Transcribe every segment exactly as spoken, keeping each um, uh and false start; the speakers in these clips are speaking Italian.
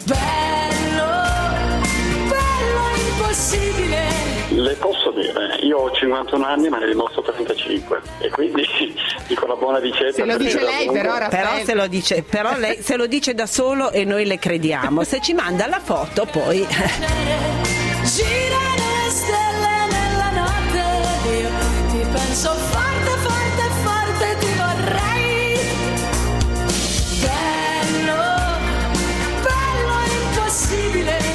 bello, bello impossibile. Le posso dire, io ho cinquantuno anni ma ne dimostro trentacinque e quindi dico la buona ricetta. Se lo dice lei comunque... però, Raffaele. Però se lo dice, però lei se lo dice da solo e noi le crediamo. Se ci manda la foto poi Gira le stelle nella notte, io ti penso forte, forte, forte, ti vorrei. Bello, bello impossibile.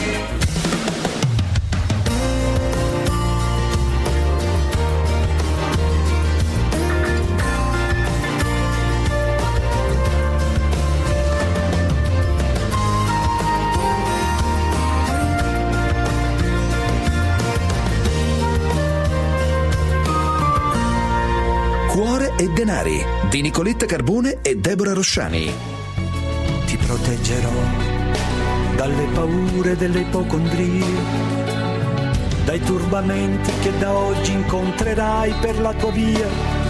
Cuore e denari di Nicoletta Carbone e Deborah Rosciani. Ti proteggerò dalle paure delle ipocondrie, dai turbamenti che da oggi incontrerai per la tua via,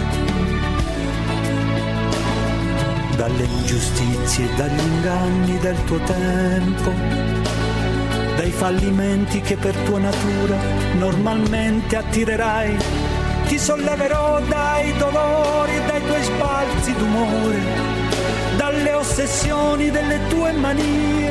dalle ingiustizie e dagli inganni del tuo tempo, dai fallimenti che per tua natura normalmente attirerai. Ti solleverò dai dolori e dai tuoi sbalzi d'umore, dalle ossessioni delle tue manie.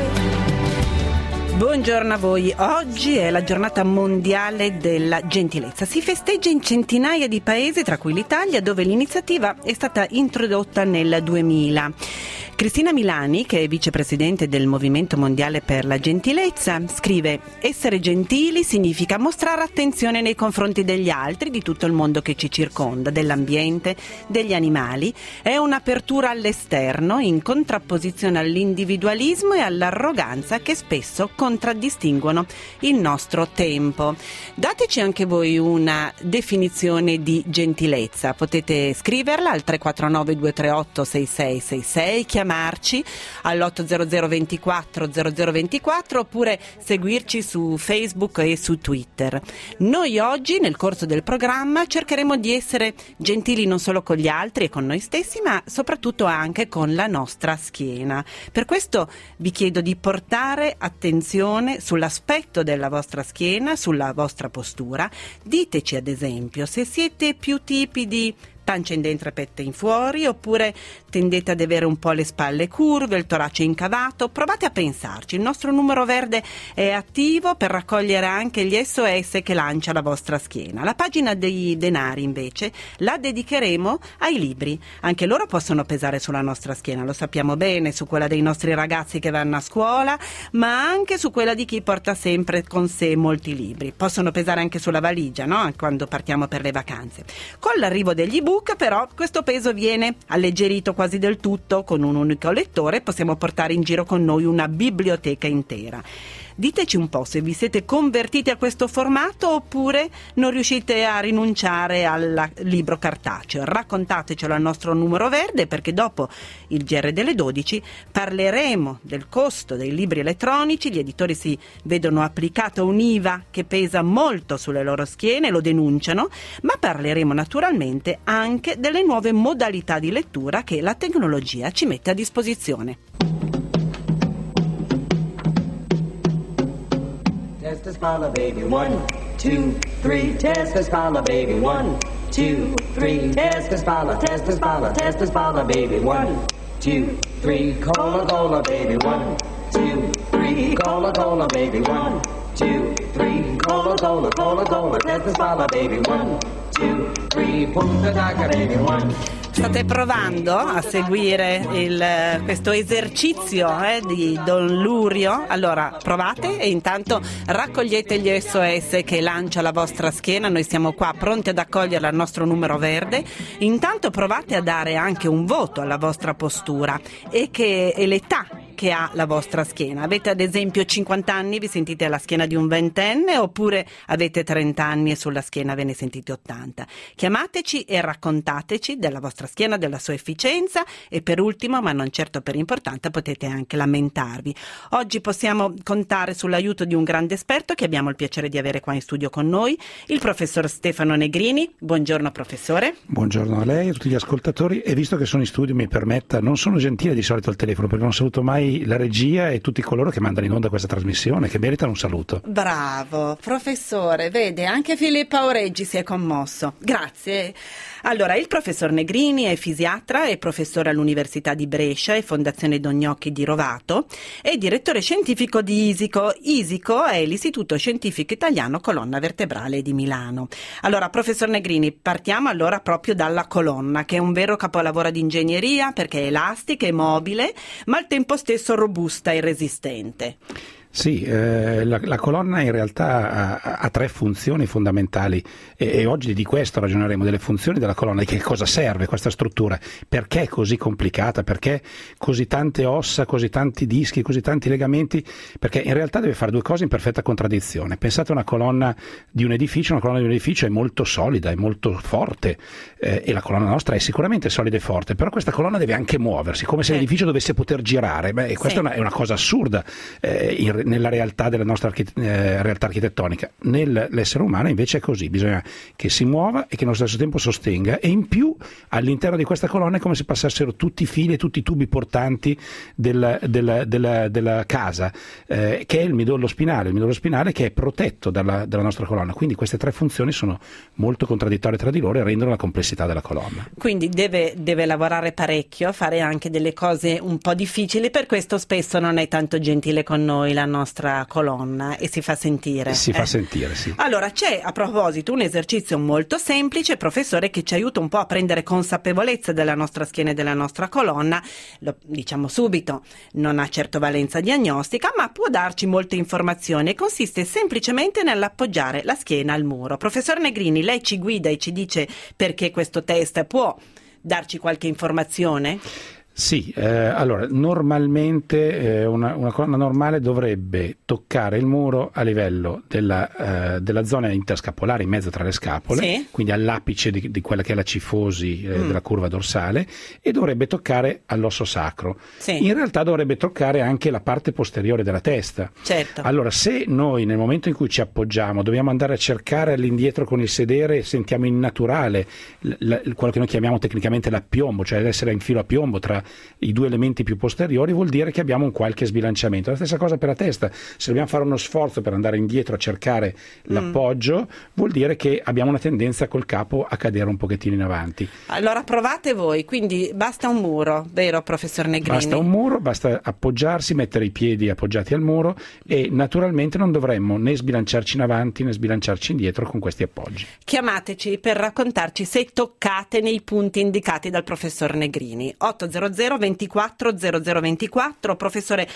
Buongiorno a voi, oggi è la giornata mondiale della gentilezza. Si festeggia in centinaia di paesi, tra cui l'Italia, dove l'iniziativa è stata introdotta nel duemila. Cristina Milani, che è vicepresidente del Movimento Mondiale per la Gentilezza, scrive: essere gentili significa mostrare attenzione nei confronti degli altri, di tutto il mondo che ci circonda, dell'ambiente, degli animali. È un'apertura all'esterno in contrapposizione all'individualismo e all'arroganza che spesso contraddistinguono il nostro tempo. Dateci anche voi una definizione di gentilezza. Potete scriverla al tre quattro nove due tre otto sei sei sei sei, chiamarci all'otto zero zero ventiquattro zero zero ventiquattro oppure seguirci su Facebook e su Twitter. Noi oggi nel corso del programma cercheremo di essere gentili non solo con gli altri e con noi stessi, ma soprattutto anche con la nostra schiena. Per questo vi chiedo di portare attenzione sull'aspetto della vostra schiena, sulla vostra postura. Diteci ad esempio se siete più tipidi pancia in dentro e petto in fuori, oppure tendete ad avere un po' le spalle curve, il torace incavato. Provate a pensarci. Il nostro numero verde è attivo per raccogliere anche gli S O S che lancia la vostra schiena. La pagina dei denari invece la dedicheremo ai libri. Anche loro possono pesare sulla nostra schiena, lo sappiamo bene, su quella dei nostri ragazzi che vanno a scuola, ma anche su quella di chi porta sempre con sé molti libri. Possono pesare anche sulla valigia, no? Quando partiamo per le vacanze. Con l'arrivo degli ebook però questo peso viene alleggerito quasi del tutto. Con un unico lettore possiamo portare in giro con noi una biblioteca intera. Diteci un po' se vi siete convertiti a questo formato oppure non riuscite a rinunciare al libro cartaceo. Raccontatecelo al nostro numero verde, perché dopo il G R delle dodici parleremo del costo dei libri elettronici. Gli editori si vedono applicata un'I V A che pesa molto sulle loro schiene, lo denunciano, ma parleremo naturalmente anche delle nuove modalità di lettura che la tecnologia ci mette a disposizione. Test us, Paula, baby. One, two, three. Test us, Paula, baby. One, two, three. Test us, Paula. Test us, Paula. Test us, Paula, baby. One, two, three. Cola, cola, baby. One, two, three. Cola, cola, baby. One, two, three. Cola, cola, cola, cola. Test us, Paula, baby. One, two, three. Punta d'H, baby. One. State provando a seguire il, questo esercizio eh, di Don Lurio? Allora provate e intanto raccogliete gli S O S che lancia la vostra schiena. Noi siamo qua pronti ad accogliere al nostro numero verde. Intanto provate a dare anche un voto alla vostra postura e che e l'età che ha la vostra schiena. Avete ad esempio cinquanta anni, vi sentite alla schiena di un ventenne, oppure avete trenta anni e sulla schiena ve ne sentite ottanta. Chiamateci e raccontateci della vostra schiena, della sua efficienza e per ultimo, ma non certo per importanza, potete anche lamentarvi. Oggi possiamo contare sull'aiuto di un grande esperto che abbiamo il piacere di avere qua in studio con noi, il professor Stefano Negrini. Buongiorno professore. Buongiorno a lei e a tutti gli ascoltatori, e visto che sono in studio mi permetta, non sono gentile di solito al telefono perché non saluto mai lei, la regia e tutti coloro che mandano in onda questa trasmissione, che meritano un saluto. Bravo, professore, vede, anche Filippo Aureggi si è commosso. Grazie. Allora, il professor Negrini è fisiatra, è professore all'Università di Brescia e Fondazione Don Gnocchi di Rovato, è direttore scientifico di ISICO. ISICO è l'Istituto Scientifico Italiano Colonna Vertebrale di Milano. Allora, professor Negrini, partiamo allora proprio dalla colonna, che è un vero capolavoro di ingegneria perché è elastica e mobile, ma al tempo stesso robusta e resistente. Sì, eh, la, la colonna in realtà ha, ha tre funzioni fondamentali e, e oggi di questo ragioneremo, delle funzioni della colonna, di che cosa serve questa struttura, perché è così complicata, perché così tante ossa, così tanti dischi, così tanti legamenti, perché in realtà deve fare due cose in perfetta contraddizione. Pensate a una colonna di un edificio, una colonna di un edificio è molto solida, è molto forte eh, e la colonna nostra è sicuramente solida e forte, però questa colonna deve anche muoversi, come se l'edificio dovesse poter girare. Beh, questa sì. è, una, è una cosa assurda eh, in nella realtà della nostra archit- eh, realtà architettonica. Nell'essere umano invece è così, bisogna che si muova e che nello stesso tempo sostenga, e in più all'interno di questa colonna è come se passassero tutti i fili e tutti i tubi portanti del, del, della, della casa, eh, che è il midollo spinale, il midollo spinale che è protetto dalla, dalla nostra colonna. Quindi queste tre funzioni sono molto contraddittorie tra di loro e rendono la complessità della colonna. Quindi deve, deve lavorare parecchio, fare anche delle cose un po' difficili, per questo spesso non è tanto gentile con noi la nostra colonna e si fa sentire. Si eh. fa sentire, sì. Allora, c'è a proposito un esercizio molto semplice, professore, che ci aiuta un po' a prendere consapevolezza della nostra schiena e della nostra colonna. Lo diciamo subito, non ha certo valenza diagnostica, ma può darci molte informazioni e consiste semplicemente nell'appoggiare la schiena al muro. Professor Negrini, lei ci guida e ci dice perché questo test può darci qualche informazione? Sì, eh, allora normalmente eh, una, una colonna normale dovrebbe toccare il muro a livello della, eh, della zona interscapolare, in mezzo tra le scapole, sì. quindi all'apice di, di quella che è la cifosi eh, mm. della curva dorsale, e dovrebbe toccare all'osso sacro. Sì. In realtà dovrebbe toccare anche la parte posteriore della testa. Certo. Allora, se noi nel momento in cui ci appoggiamo dobbiamo andare a cercare all'indietro con il sedere, sentiamo innaturale l- l- quello che noi chiamiamo tecnicamente l'appiombo, cioè l'essere in filo a piombo tra i due elementi più posteriori, vuol dire che abbiamo un qualche sbilanciamento. La stessa cosa per la testa, se dobbiamo fare uno sforzo per andare indietro a cercare l'appoggio, mm. vuol dire che abbiamo una tendenza col capo a cadere un pochettino in avanti. Allora provate voi, quindi basta un muro, vero professor Negrini? Basta un muro, basta appoggiarsi, mettere i piedi appoggiati al muro e naturalmente non dovremmo né sbilanciarci in avanti né sbilanciarci indietro con questi appoggi. Chiamateci per raccontarci se toccate nei punti indicati dal professor Negrini. otto zero zero ventiquattro zero zero ventiquattro. Professore,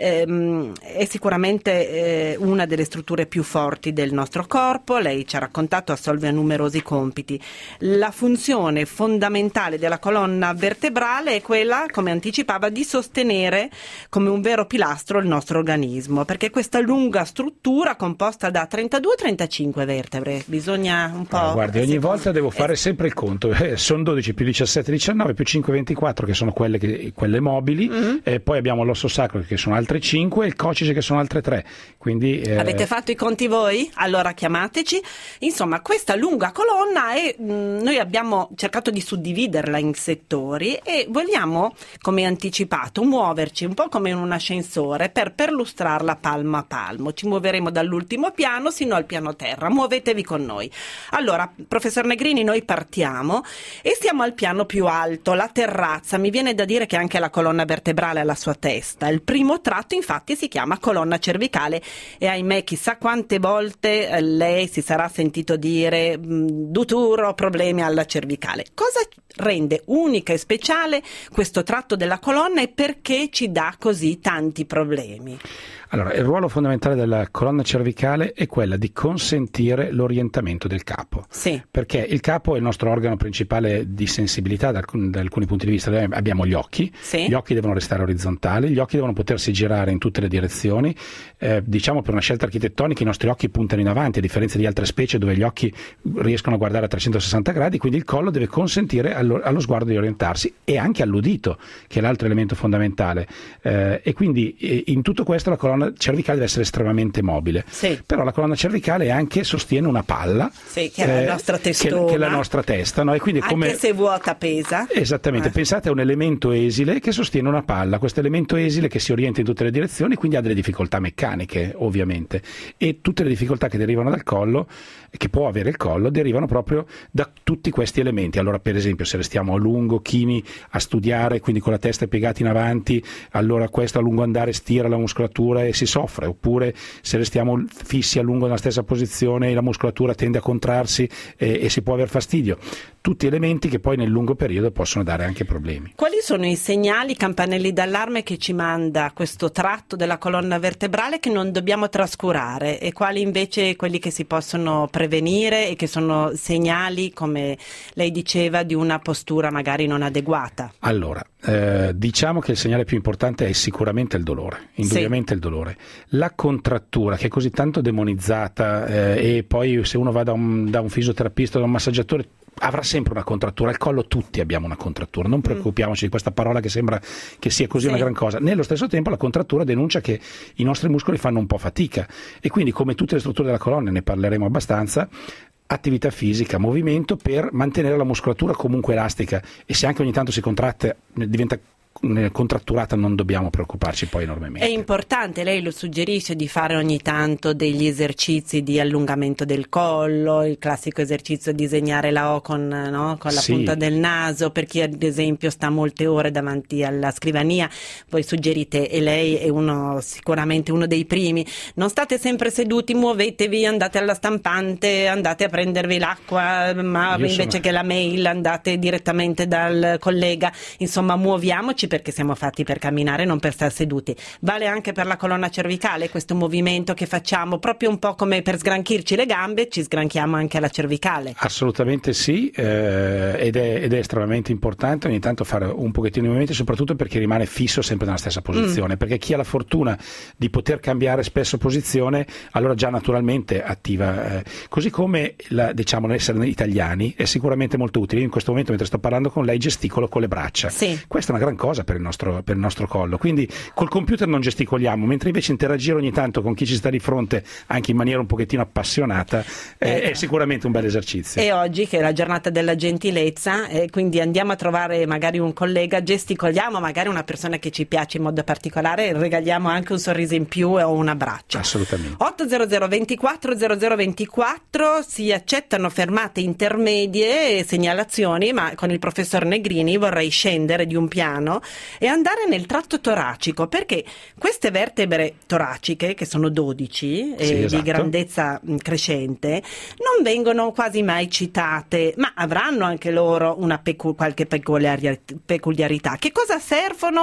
ehm, è sicuramente eh, una delle strutture più forti del nostro corpo, lei ci ha raccontato, assolve numerosi compiti. La funzione fondamentale della colonna vertebrale è quella, come anticipava, di sostenere come un vero pilastro il nostro organismo, perché questa lunga struttura composta da trentadue trentacinque vertebre, bisogna un po'... Ah, guardi, ogni volta devo fare sempre il conto, eh, sono dodici più diciassette diciannove più cinque ventiquattro, che sono quelle Che, quelle mobili, mm-hmm. e poi abbiamo l'osso sacro che sono altre cinque e il coccyge che sono altre tre. Quindi, eh... avete fatto i conti voi? Allora chiamateci. Insomma, questa lunga colonna è, mh, noi abbiamo cercato di suddividerla in settori e vogliamo, come anticipato, muoverci un po' come in un ascensore per perlustrarla palmo a palmo. Ci muoveremo dall'ultimo piano sino al piano terra. Muovetevi con noi. Allora, professor Negrini, noi partiamo e siamo al piano più alto, la terrazza. Mi viene da dire che anche la colonna vertebrale ha la sua testa. Il primo tratto infatti si chiama colonna cervicale e ahimè chissà quante volte eh, lei si sarà sentito dire Duturo, problemi alla cervicale. Cosa rende unica e speciale questo tratto della colonna e perché ci dà così tanti problemi? Allora, il ruolo fondamentale della colonna cervicale è quella di consentire l'orientamento del capo. Sì. Perché il capo è il nostro organo principale di sensibilità da alcuni, da alcuni punti di vista. Noi abbiamo gli occhi, sì. Gli occhi devono restare orizzontali, gli occhi devono potersi girare in tutte le direzioni. Eh, diciamo per una scelta architettonica i nostri occhi puntano in avanti, a differenza di altre specie dove gli occhi riescono a guardare a trecentosessanta gradi, quindi il collo deve consentire al allo, allo sguardo di orientarsi, e anche all'udito, che è l'altro elemento fondamentale. Eh, e quindi eh, in tutto questo la colonna cervicale deve essere estremamente mobile. Sì. Però la colonna cervicale anche sostiene una palla, sì, che è la nostra testona, che, che è la nostra testa, no? E quindi anche come... se vuota pesa. Esattamente, eh. Pensate a un elemento esile che sostiene una palla, questo elemento esile che si orienta in tutte le direzioni, quindi ha delle difficoltà meccaniche ovviamente, e tutte le difficoltà che derivano dal collo, che può avere il collo, derivano proprio da tutti questi elementi. Allora, per esempio, se restiamo a lungo chini a studiare, quindi con la testa piegata in avanti, allora questo a lungo andare stira la muscolatura e si soffre, oppure se restiamo fissi a lungo nella stessa posizione la muscolatura tende a contrarsi e, e si può aver fastidio. Tutti elementi che poi nel lungo periodo possono dare anche problemi. Quali sono i segnali, campanelli d'allarme che ci manda questo tratto della colonna vertebrale che non dobbiamo trascurare, e quali invece quelli che si possono prevenire e che sono segnali, come lei diceva, di una postura magari non adeguata? Allora, eh, diciamo che il segnale più importante è sicuramente il dolore, indubbiamente sì. Il dolore. La contrattura, che è così tanto demonizzata, eh, e poi se uno va da un, da un fisioterapista o da un massaggiatore avrà sempre una contrattura, al collo tutti abbiamo una contrattura, non preoccupiamoci di questa parola che sembra che sia così sì. Una gran cosa. Nello stesso tempo la contrattura denuncia che i nostri muscoli fanno un po' fatica, e quindi, come tutte le strutture della colonna, ne parleremo abbastanza, attività fisica, movimento per mantenere la muscolatura comunque elastica, e se anche ogni tanto si contratte diventa contratturata non dobbiamo preoccuparci poi enormemente. È importante, lei lo suggerisce, di fare ogni tanto degli esercizi di allungamento del collo, il classico esercizio disegnare la O con, no, con la sì. punta del naso, per chi ad esempio sta molte ore davanti alla scrivania. Voi suggerite, e lei è uno sicuramente uno dei primi, non state sempre seduti, muovetevi, andate alla stampante, andate a prendervi l'acqua, ma Io invece sono... che la mail andate direttamente dal collega, insomma muoviamoci, perché siamo fatti per camminare, non per stare seduti. Vale anche per la colonna cervicale questo movimento che facciamo, proprio un po' come per sgranchirci le gambe, ci sgranchiamo anche la cervicale. Assolutamente sì, eh, ed, è, ed è estremamente importante ogni tanto fare un pochettino di movimento, soprattutto perché rimane fisso sempre nella stessa posizione, mm. perché chi ha la fortuna di poter cambiare spesso posizione, allora già naturalmente attiva, eh, così come la, diciamo l'essere italiani è sicuramente molto utile. Io in questo momento, mentre sto parlando con lei, gesticolo con le braccia, sì. Questa è una gran cosa per il nostro, per il nostro collo, quindi col computer non gesticoliamo, mentre invece interagire ogni tanto con chi ci sta di fronte anche in maniera un pochettino appassionata eh, è sicuramente un bel esercizio. E oggi, che è la giornata della gentilezza, eh, quindi andiamo a trovare magari un collega, gesticoliamo magari una persona che ci piace in modo particolare e regaliamo anche un sorriso in più o un abbraccio. Assolutamente. otto zero zero ventiquattro zero zero ventiquattro, si accettano fermate intermedie e segnalazioni, ma con il professor Negrini vorrei scendere di un piano e andare nel tratto toracico, perché queste vertebre toraciche, che sono dodici, sì, eh, esatto. di grandezza crescente, non vengono quasi mai citate, ma avranno anche loro una pecu- qualche peculiarità. peculiarità. Che cosa servono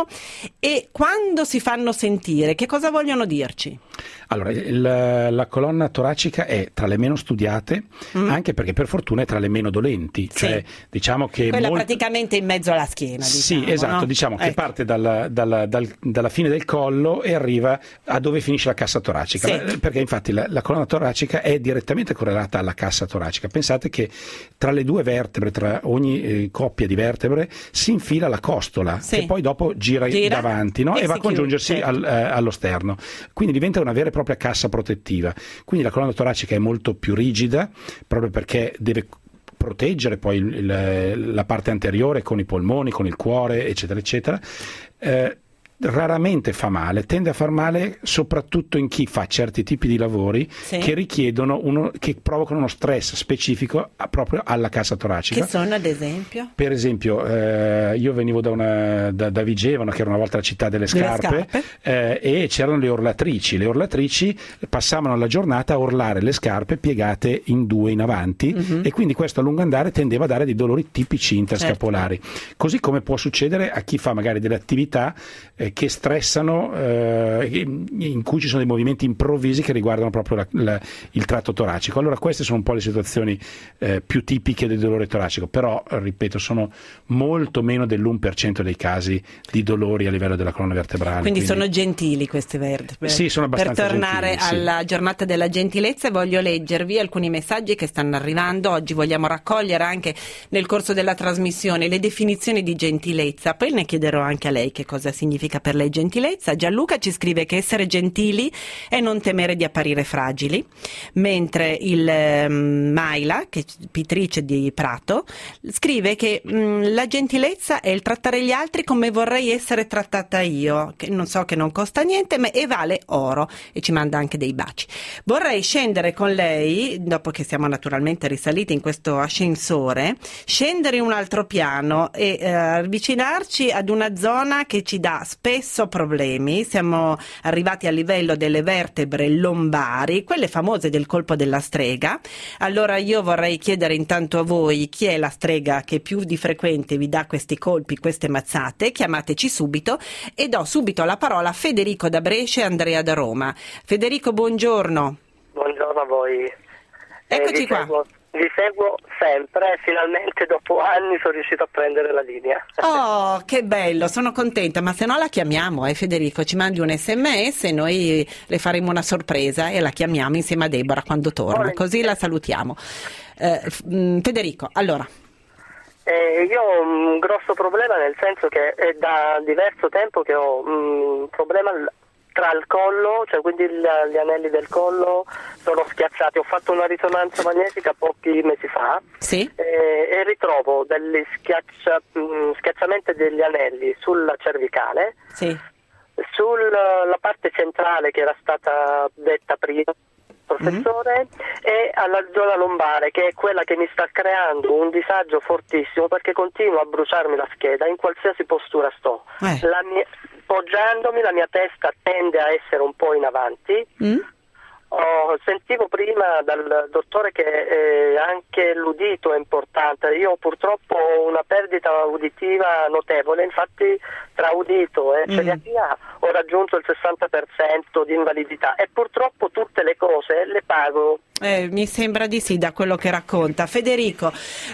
e quando si fanno sentire? Che cosa vogliono dirci? Allora, il, la colonna toracica è tra le meno studiate, mm. anche perché per fortuna è tra le meno dolenti, sì. cioè diciamo che quella molt... praticamente in mezzo alla schiena, diciamo, sì, esatto, no? diciamo che ecco. parte dalla, dalla, dal, dalla fine del collo e arriva a dove finisce la cassa toracica, sì. perché infatti la, la colonna toracica è direttamente correlata alla cassa toracica. Pensate che tra le due vertebre, tra ogni eh, coppia di vertebre, si infila la costola, sì. che poi dopo gira, gira davanti, no? e, e va a congiungersi chiude, al, eh, allo sterno, quindi diventa una vera e propria cassa protettiva. Quindi la colonna toracica è molto più rigida, proprio perché deve proteggere poi il, il, la parte anteriore con i polmoni, con il cuore, eccetera, eccetera. Eh, raramente fa male, tende a far male soprattutto in chi fa certi tipi di lavori sì. che richiedono uno, che provocano uno stress specifico a, proprio alla cassa toracica. Che sono ad esempio? Per esempio eh, io venivo da, una, da, da Vigevano, che era una volta la città delle scarpe, delle scarpe. Eh, e c'erano le orlatrici. Le orlatrici passavano la giornata a orlare le scarpe piegate in due in avanti, mm-hmm. e quindi questo a lungo andare tendeva a dare dei dolori tipici interscapolari, certo. Così come può succedere a chi fa magari delle attività eh, eh, che stressano, eh, in cui ci sono dei movimenti improvvisi che riguardano proprio la, la, il tratto toracico. Allora queste sono un po' le situazioni eh, più tipiche del dolore toracico, però ripeto sono molto meno dell'uno per cento dei casi di dolori a livello della colonna vertebrale. Quindi, quindi... sono gentili queste vertebre. Sì, sono abbastanza Per tornare gentili, sì. alla giornata della gentilezza, voglio leggervi alcuni messaggi che stanno arrivando. Oggi vogliamo raccogliere anche nel corso della trasmissione le definizioni di gentilezza, poi ne chiederò anche a lei che cosa significa per lei gentilezza. Gianluca ci scrive che essere gentili è non temere di apparire fragili, mentre il um, Maila, che è pittrice di Prato, scrive che mh, la gentilezza è il trattare gli altri come vorrei essere trattata io, che non so che non costa niente ma e vale oro, e ci manda anche dei baci. Vorrei scendere con lei, dopo che siamo naturalmente risaliti in questo ascensore, scendere in un altro piano e eh, avvicinarci ad una zona che ci dà spesso problemi. Siamo arrivati al livello delle vertebre lombari, quelle famose del colpo della strega. Allora io vorrei chiedere intanto a voi chi è la strega che più di frequente vi dà questi colpi, queste mazzate. Chiamateci subito e do subito la parola a Federico da Brescia e Andrea da Roma. Federico, buongiorno. Buongiorno a voi. Eccoci eh, vi qua. Seguo, vi seguo sempre e finalmente dopo anni sono riuscito a prendere la linea. Oh, che bello, sono contenta, ma se no la chiamiamo, eh Federico, ci mandi un sms e noi le faremo una sorpresa e la chiamiamo insieme a Deborah quando torna, così la salutiamo. Eh, Federico, allora. Eh, io ho un grosso problema, nel senso che è da diverso tempo che ho un problema tra il collo, cioè quindi gli anelli del collo sono schiacciati. Ho fatto una risonanza magnetica pochi mesi fa, sì. e, e ritrovo degli schiaccia, mh, schiacciamenti degli anelli sulla cervicale, sì. sulla parte centrale che era stata detta prima, professore, mm-hmm. e alla zona lombare, che è quella che mi sta creando un disagio fortissimo, perché continuo a bruciarmi la scheda in qualsiasi postura sto. Eh. La mia, poggiandomi la mia testa tende a essere un po' in avanti. Mm. Oh, sentivo prima dal dottore che eh, anche l'udito è importante. Io purtroppo ho una perdita uditiva notevole, infatti tra udito e celiachia mm. ho raggiunto il sessanta per cento di invalidità e purtroppo tutte le cose le pago. Eh, mi sembra di sì, da quello che racconta Federico.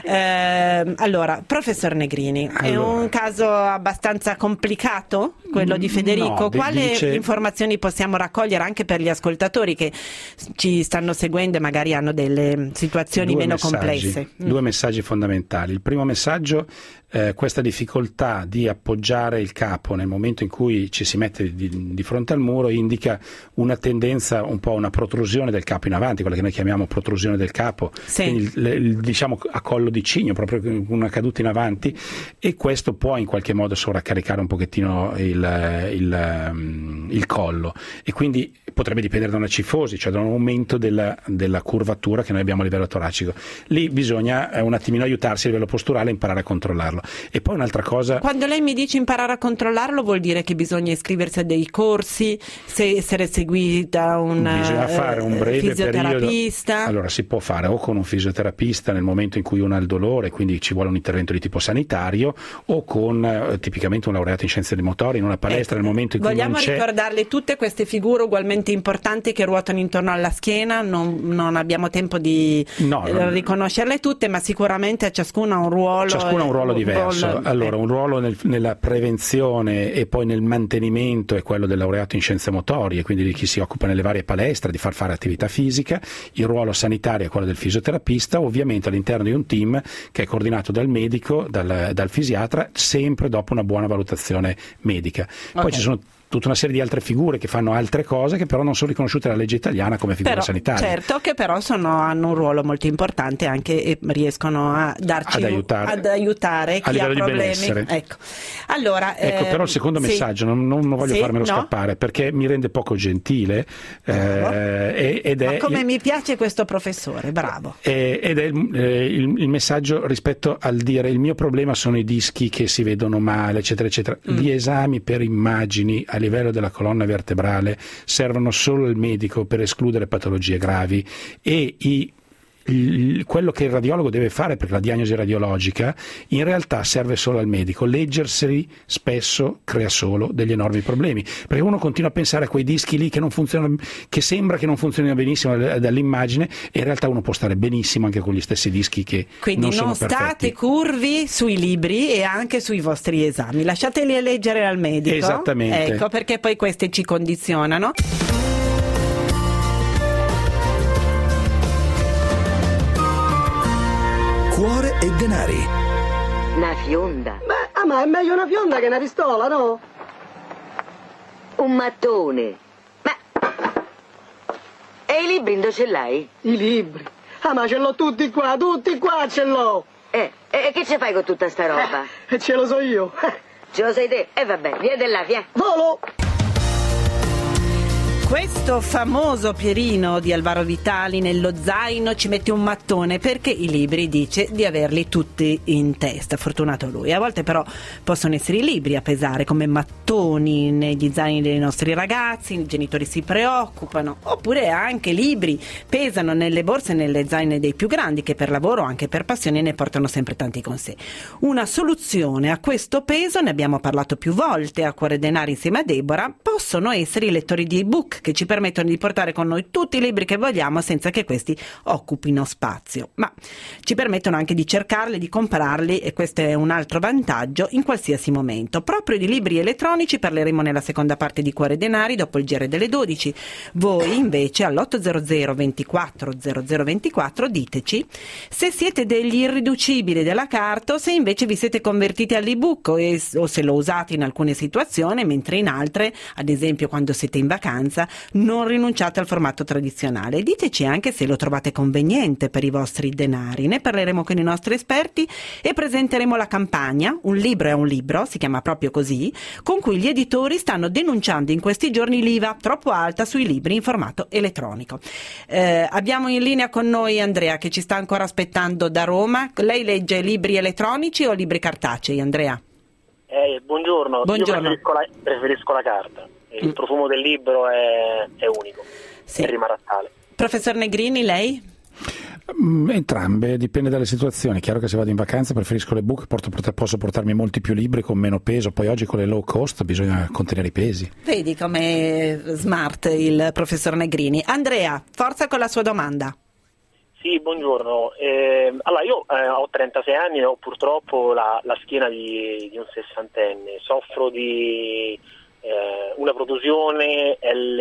Eh, allora, professor Negrini, allora, è un caso abbastanza complicato quello di Federico. No, Quali dice... informazioni possiamo raccogliere anche per gli ascoltatori che ci stanno seguendo e magari hanno delle situazioni due meno messaggi, complesse? Due mm. messaggi fondamentali. Il primo messaggio, eh, questa difficoltà di appoggiare il capo nel momento in cui ci si mette di, di fronte al muro indica una tendenza, un po' una protrusione del capo in avanti, quella che noi chiamiamo protrusione del capo, sì. quindi il, il, diciamo a collo di cigno, proprio una caduta in avanti, e questo può in qualche modo sovraccaricare un pochettino il, il, il collo, e quindi potrebbe dipendere da una cifosi, cioè da un aumento della, della curvatura che noi abbiamo a livello toracico. Lì bisogna eh, un attimino aiutarsi a livello posturale e imparare a controllarlo. E poi un'altra cosa... Quando lei mi dice imparare a controllarlo, vuol dire che bisogna iscriversi a dei corsi, se essere seguita un bisogna fare un breve fisioterapista. Periodo. Allora si può fare o con un fisioterapista nel momento in cui uno ha il dolore, quindi ci vuole un intervento di tipo sanitario, o con eh, tipicamente un laureato in scienze dei motori in una palestra, ecco, nel momento in cui vogliamo non c'è... ricordarle tutte queste figure ugualmente importanti che ruotano intorno alla schiena. Non, non abbiamo tempo di no, non... riconoscerle tutte, ma sicuramente ciascuna ha un ruolo, ciascuna ha un ruolo un diverso. Ruolo... Allora, un ruolo nel, nella prevenzione e poi nel mantenimento è quello del laureato in scienze motorie, quindi di chi si occupa nelle varie palestre di far fare attività fisica. Il ruolo sanitario è quello del fisioterapista, ovviamente all'interno di un team che è coordinato dal medico, dal, dal fisiatra, sempre dopo una buona valutazione medica. Poi okay. ci sono tutta una serie di altre figure che fanno altre cose, che però non sono riconosciute dalla legge italiana come figure però, sanitarie. Certo, che però sono, hanno un ruolo molto importante anche e riescono a darci ad aiutare, ad aiutare chi a ha problemi. Di ecco, allora, ecco eh, però il secondo sì. messaggio non, non voglio sì, farmelo no? scappare, perché mi rende poco gentile. Eh, ed è Ma come il, mi piace questo professore, bravo. Eh, ed è il, eh, il, il messaggio rispetto al dire il mio problema sono i dischi che si vedono male, eccetera, eccetera. Mm. Gli esami per immagini a livello della colonna vertebrale servono solo al medico per escludere patologie gravi, e i il, quello che il radiologo deve fare per la diagnosi radiologica in realtà serve solo al medico. Leggerseli spesso crea solo degli enormi problemi, perché uno continua a pensare a quei dischi lì che non funzionano, che sembra che non funzionino benissimo dall'immagine, e in realtà uno può stare benissimo anche con gli stessi dischi che Quindi non sono non perfetti. state curvi sui libri e anche sui vostri esami, lasciateli leggere al medico. Esattamente. Ecco, perché poi questi ci condizionano. Cuore e denari. Una fionda. Beh, ah, ma è meglio una fionda che una pistola, no? Un mattone. Ma... E i libri dove ce l'hai? I libri? Ah, ma ce l'ho tutti qua, tutti qua ce l'ho! Eh, e che ci fai con tutta sta roba? E eh, ce lo so io. Ce lo sai te? E eh, vabbè, vieni là, vieni. Volo! Questo famoso Pierino di Alvaro Vitali nello zaino ci mette un mattone perché i libri dice di averli tutti in testa. Fortunato lui. A volte però possono essere i libri a pesare come mattoni negli zaini dei nostri ragazzi, i genitori si preoccupano, oppure anche libri pesano nelle borse e nelle zaine dei più grandi che per lavoro o anche per passione ne portano sempre tanti con sé. Una soluzione a questo peso, ne abbiamo parlato più volte a Cuore Denari insieme a Deborah, possono essere i lettori di ebook che ci permettono di portare con noi tutti i libri che vogliamo senza che questi occupino spazio, ma ci permettono anche di cercarli, di comprarli, e questo è un altro vantaggio in qualsiasi momento. Proprio di libri elettronici parleremo nella seconda parte di Cuore Denari dopo il G R delle dodici. Voi invece all'otto zero zero ventiquattro zero zero ventiquattro diteci se siete degli irriducibili della carta o se invece vi siete convertiti all'ebook o, es- o se lo usate in alcune situazioni mentre in altre, ad esempio quando siete in vacanza, non rinunciate al formato tradizionale. Diteci anche se lo trovate conveniente per i vostri denari. Ne parleremo con i nostri esperti e presenteremo la campagna Un libro è un libro, si chiama proprio così, con cui gli editori stanno denunciando in questi giorni l'I V A troppo alta sui libri in formato elettronico. Eh, abbiamo in linea con noi Andrea che ci sta ancora aspettando da Roma. Lei legge libri elettronici o libri cartacei, Andrea? Eh, buongiorno. Buongiorno. Io preferisco la, preferisco la carta. Il mm. profumo del libro è, è unico, sì. E rimarrà tale. Professor Negrini, lei? Mm, entrambe, dipende dalle situazioni. È chiaro che se vado in vacanza preferisco l'ebook, porto, posso portarmi molti più libri con meno peso, poi oggi con le low cost bisogna contenere i pesi. Vedi com'è smart il professor Negrini. Andrea, forza con la sua domanda. Sì, buongiorno. Eh, allora io eh, ho trentasei anni e ho purtroppo la, la schiena di, di un sessantenne, soffro di Eh, una protrusione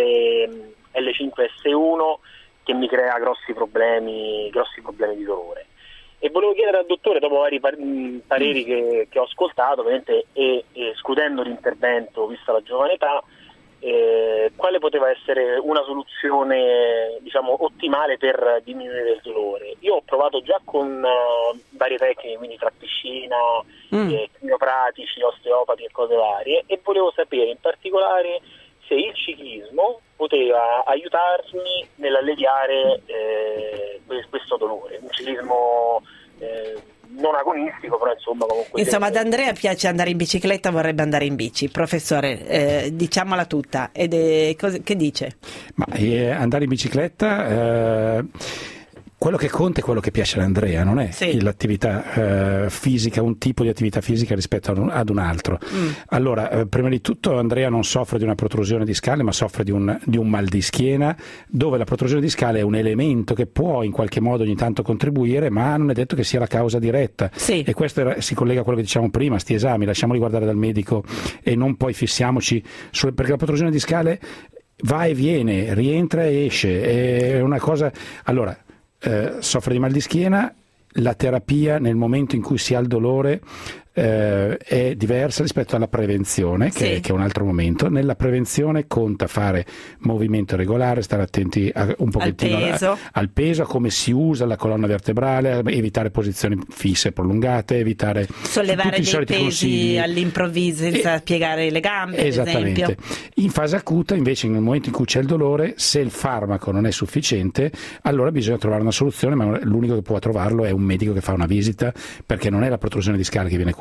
L cinque S uno che mi crea grossi problemi, grossi problemi di dolore. E volevo chiedere al dottore, dopo vari par- pareri che, che ho ascoltato, ovviamente, e, e escludendo l'intervento, vista la giovane età, eh, quale poteva essere una soluzione, diciamo, ottimale per diminuire il dolore. Io ho provato già con uh, varie tecniche, quindi tra piscina, mm. eh, criopratici, osteopati e cose varie, e volevo sapere in particolare se il ciclismo poteva aiutarmi nell'alleviare eh, questo dolore. Un ciclismo eh, non agonistico, però insomma comunque... Insomma, ad Andrea piace andare in bicicletta, vorrebbe andare in bici. Professore, eh, diciamola tutta, ed è, cos- che dice? Ma eh, andare in bicicletta... Eh... Quello che conta è quello che piace ad Andrea, non è sì. l'attività eh, fisica, un tipo di attività fisica rispetto ad un, ad un altro. Mm. Allora, eh, prima di tutto Andrea non soffre di una protrusione discale, ma soffre di un, di un mal di schiena, dove la protrusione discale è un elemento che può in qualche modo ogni tanto contribuire, ma non è detto che sia la causa diretta. Sì. E questo era, si collega a quello che dicevamo prima, sti esami, lasciamoli guardare dal medico e non poi fissiamoci, su, perché la protrusione discale va e viene, rientra e esce, è una cosa... Allora, Eh, soffre di mal di schiena, la terapia nel momento in cui si ha il dolore eh, è diversa rispetto alla prevenzione, che, sì. che è un altro momento. Nella prevenzione conta fare movimento regolare, stare attenti a, un pochettino al peso. A, al peso, a come si usa la colonna vertebrale, evitare posizioni fisse prolungate, evitare sollevare dei pesi consigli. All'improvviso senza e, piegare le gambe, esattamente. Ad esempio. In fase acuta invece, nel momento in cui c'è il dolore, se il farmaco non è sufficiente, allora bisogna trovare una soluzione, ma l'unico che può trovarlo è un medico che fa una visita, perché non è la protrusione discale che viene curata,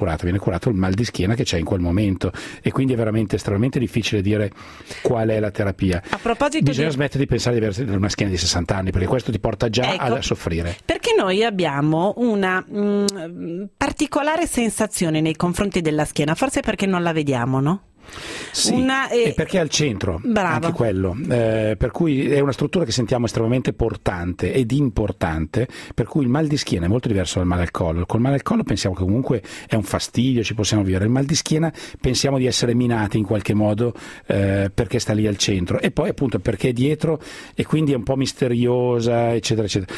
curato? Viene curato il mal di schiena che c'è in quel momento, e quindi è veramente estremamente difficile dire qual è la terapia. A proposito bisogna di... smettere di pensare di avere una schiena di sessanta anni, perché questo ti porta già ecco, a soffrire. Perché noi abbiamo una mh, particolare sensazione nei confronti della schiena, forse perché non la vediamo, no? Sì, una, eh, e perché è al centro, bravo. Anche quello, eh, per cui è una struttura che sentiamo estremamente portante ed importante, per cui il mal di schiena è molto diverso dal male al collo. Col male al collo pensiamo che comunque è un fastidio, ci possiamo vivere. Il mal di schiena pensiamo di essere minati in qualche modo, eh, perché sta lì al centro, e poi appunto perché è dietro e quindi è un po' misteriosa, eccetera eccetera.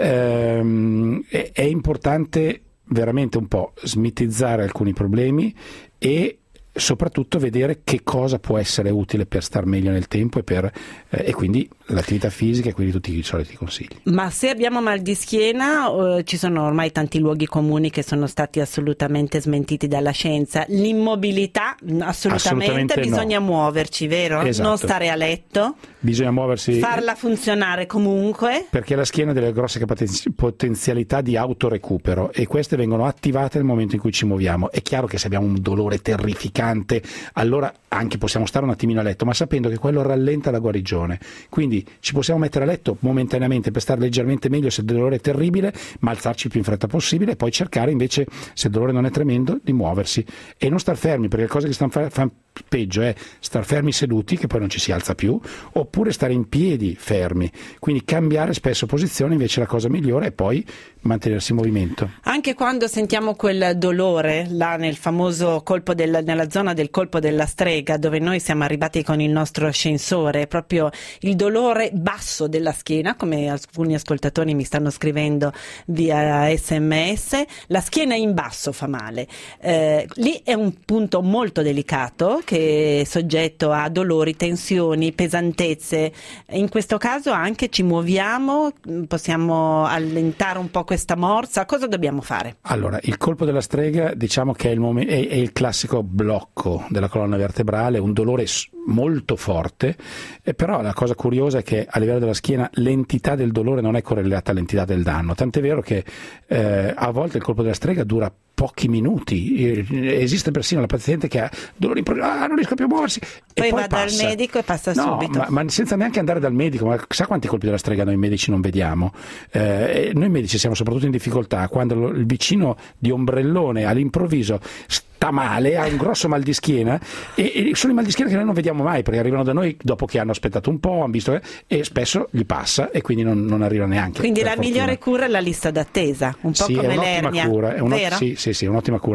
Ehm, è, è importante veramente un po' smitizzare alcuni problemi e soprattutto vedere che cosa può essere utile per star meglio nel tempo e per eh, e quindi l'attività fisica e quindi tutti i soliti consigli. Ma se abbiamo mal di schiena eh, ci sono ormai tanti luoghi comuni che sono stati assolutamente smentiti dalla scienza. L'immobilità assolutamente, assolutamente bisogna no. muoverci, vero? Esatto. Non stare a letto, bisogna muoversi, farla funzionare comunque, perché la schiena ha delle grosse potenzialità di autorecupero e queste vengono attivate nel momento in cui ci muoviamo. È chiaro che se abbiamo un dolore terrificante allora anche possiamo stare un attimino a letto, ma sapendo che quello rallenta la guarigione, quindi ci possiamo mettere a letto momentaneamente per stare leggermente meglio se il dolore è terribile, ma alzarci il più in fretta possibile e poi cercare invece, se il dolore non è tremendo, di muoversi e non star fermi, perché le cose che stanno fa- fa- peggio è star fermi seduti che poi non ci si alza più, oppure stare in piedi fermi, quindi cambiare spesso posizione invece è la cosa migliore, e poi mantenersi in movimento. Anche quando sentiamo quel dolore là nel famoso colpo del, nella zona del colpo della strega, dove noi siamo arrivati con il nostro ascensore, proprio il dolore basso della schiena, come alcuni ascoltatori mi stanno scrivendo via sms, la schiena in basso fa male, eh, lì è un punto molto delicato che è soggetto a dolori, tensioni, pesantezze. In questo caso anche ci muoviamo, possiamo allentare un po' questa morsa. Cosa dobbiamo fare? Allora, il colpo della strega diciamo che è il, mom- è, è il classico blocco della colonna vertebrale, un dolore molto forte, eh, però la cosa curiosa è che a livello della schiena l'entità del dolore non è correlata all'entità del danno, tant'è vero che eh, a volte il colpo della strega dura pochi minuti, esiste persino la paziente che ha dolori improvvisi, ah, non riesco più a muoversi, poi, e poi va passa. dal medico e passa no, subito, ma, ma senza neanche andare dal medico. Ma sa quanti colpi della strega noi medici non vediamo? Eh, noi medici siamo soprattutto in difficoltà quando lo, il vicino di ombrellone all'improvviso sta male, ha un grosso mal di schiena, e, e sono i mal di schiena che noi non vediamo mai, perché arrivano da noi dopo che hanno aspettato un po', hanno visto, eh, e spesso gli passa e quindi non, non arriva neanche. quindi la fortuna. migliore cura è la lista d'attesa, un po' sì, come è un'ottima l'ernia, cura, è una, vero? sì, sì, sì, un'ottima cura.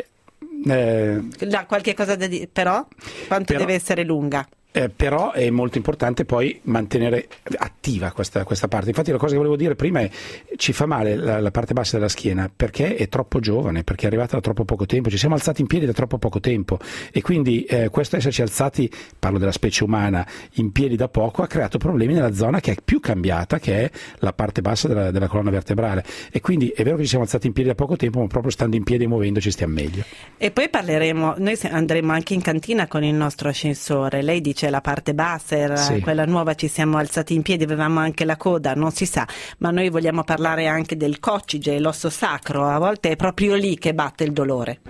Eh, Da qualche cosa da dire, però quanto però, deve essere lunga? Eh, però è molto importante poi mantenere attiva questa, questa parte. Infatti la cosa che volevo dire prima è ci fa male la, la parte bassa della schiena perché è troppo giovane, perché è arrivata da troppo poco tempo, ci siamo alzati in piedi da troppo poco tempo e quindi eh, questo esserci alzati, parlo della specie umana, in piedi da poco ha creato problemi nella zona che è più cambiata, che è la parte bassa della, della colonna vertebrale, e quindi è vero che ci siamo alzati in piedi da poco tempo, ma proprio stando in piedi e muovendoci stiamo meglio. E poi parleremo, noi andremo anche in cantina con il nostro ascensore, lei dice la parte bassa era sì. quella nuova, ci siamo alzati in piedi, avevamo anche la coda, non si sa, ma noi vogliamo parlare anche del coccige, l'osso sacro, a volte è proprio lì che batte il dolore.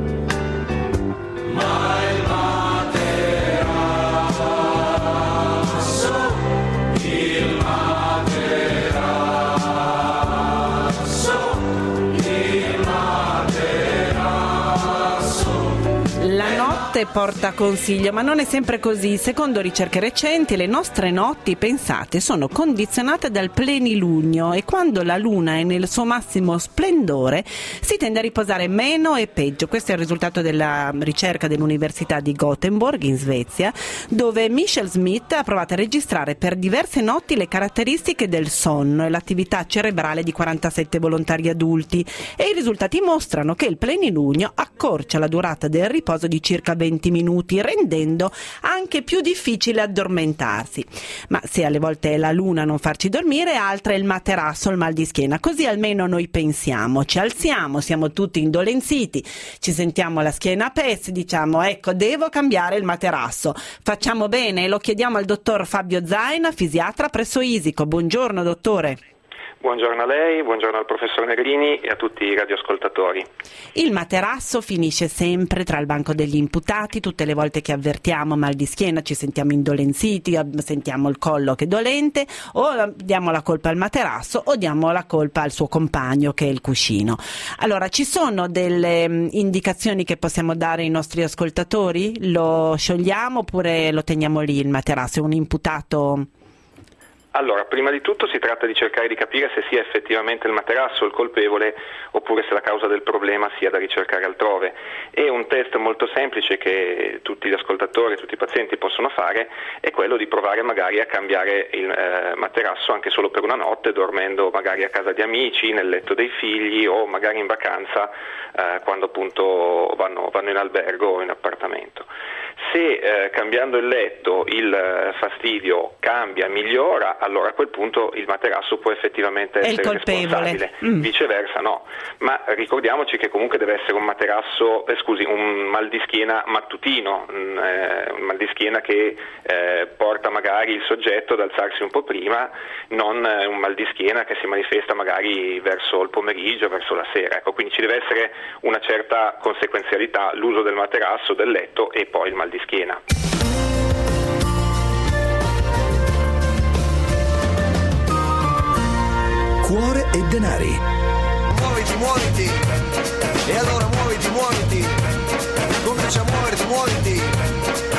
Porta consiglio, ma non è sempre così. Secondo ricerche recenti, le nostre notti, pensate, sono condizionate dal plenilunio e quando la luna è nel suo massimo splendore si tende a riposare meno e peggio. Questo è il risultato della ricerca dell'Università di Gothenburg in Svezia, dove Michelle Smith ha provato a registrare per diverse notti le caratteristiche del sonno e l'attività cerebrale di quarantasette volontari adulti, e i risultati mostrano che il plenilunio accorcia la durata del riposo di circa venti minuti, rendendo anche più difficile addormentarsi. Ma se alle volte è la luna a non farci dormire, altra è il materasso, il mal di schiena. Così almeno noi pensiamo, ci alziamo, siamo tutti indolenziti, ci sentiamo la schiena a pezzi, diciamo ecco devo cambiare il materasso. Facciamo bene e lo chiediamo al dottor Fabio Zaina, fisiatra presso Isico. Buongiorno dottore. Buongiorno a lei, buongiorno al professor Negrini e a tutti i radioascoltatori. Il materasso finisce sempre tra il banco degli imputati. Tutte le volte che avvertiamo mal di schiena ci sentiamo indolenziti, sentiamo il collo che è dolente, o diamo la colpa al materasso o diamo la colpa al suo compagno che è il cuscino. Allora, ci sono delle indicazioni che possiamo dare ai nostri ascoltatori? Lo sciogliamo oppure lo teniamo lì il materasso? È un imputato... Allora, prima di tutto si tratta di cercare di capire se sia effettivamente il materasso il colpevole oppure se la causa del problema sia da ricercare altrove. E un test molto semplice che tutti gli ascoltatori, tutti i pazienti possono fare è quello di provare magari a cambiare il eh, materasso anche solo per una notte, dormendo magari a casa di amici, nel letto dei figli o magari in vacanza eh, quando appunto vanno, vanno in albergo o in appartamento. Se eh, cambiando il letto il eh, fastidio cambia, migliora, allora a quel punto il materasso può effettivamente essere responsabile, mm. viceversa no. Ma ricordiamoci che comunque deve essere un materasso, eh, scusi, un mal di schiena mattutino, mh, eh, un mal di schiena che eh, porta magari il soggetto ad alzarsi un po' prima, non eh, un mal di schiena che si manifesta magari verso il pomeriggio, verso la sera. Ecco, quindi ci deve essere una certa conseguenzialità, l'uso del materasso, del letto e poi il mal di schiena. Cuore e denari. Muoviti, muoviti. E allora muoviti, muoviti. Comincia a muoverti, muoviti.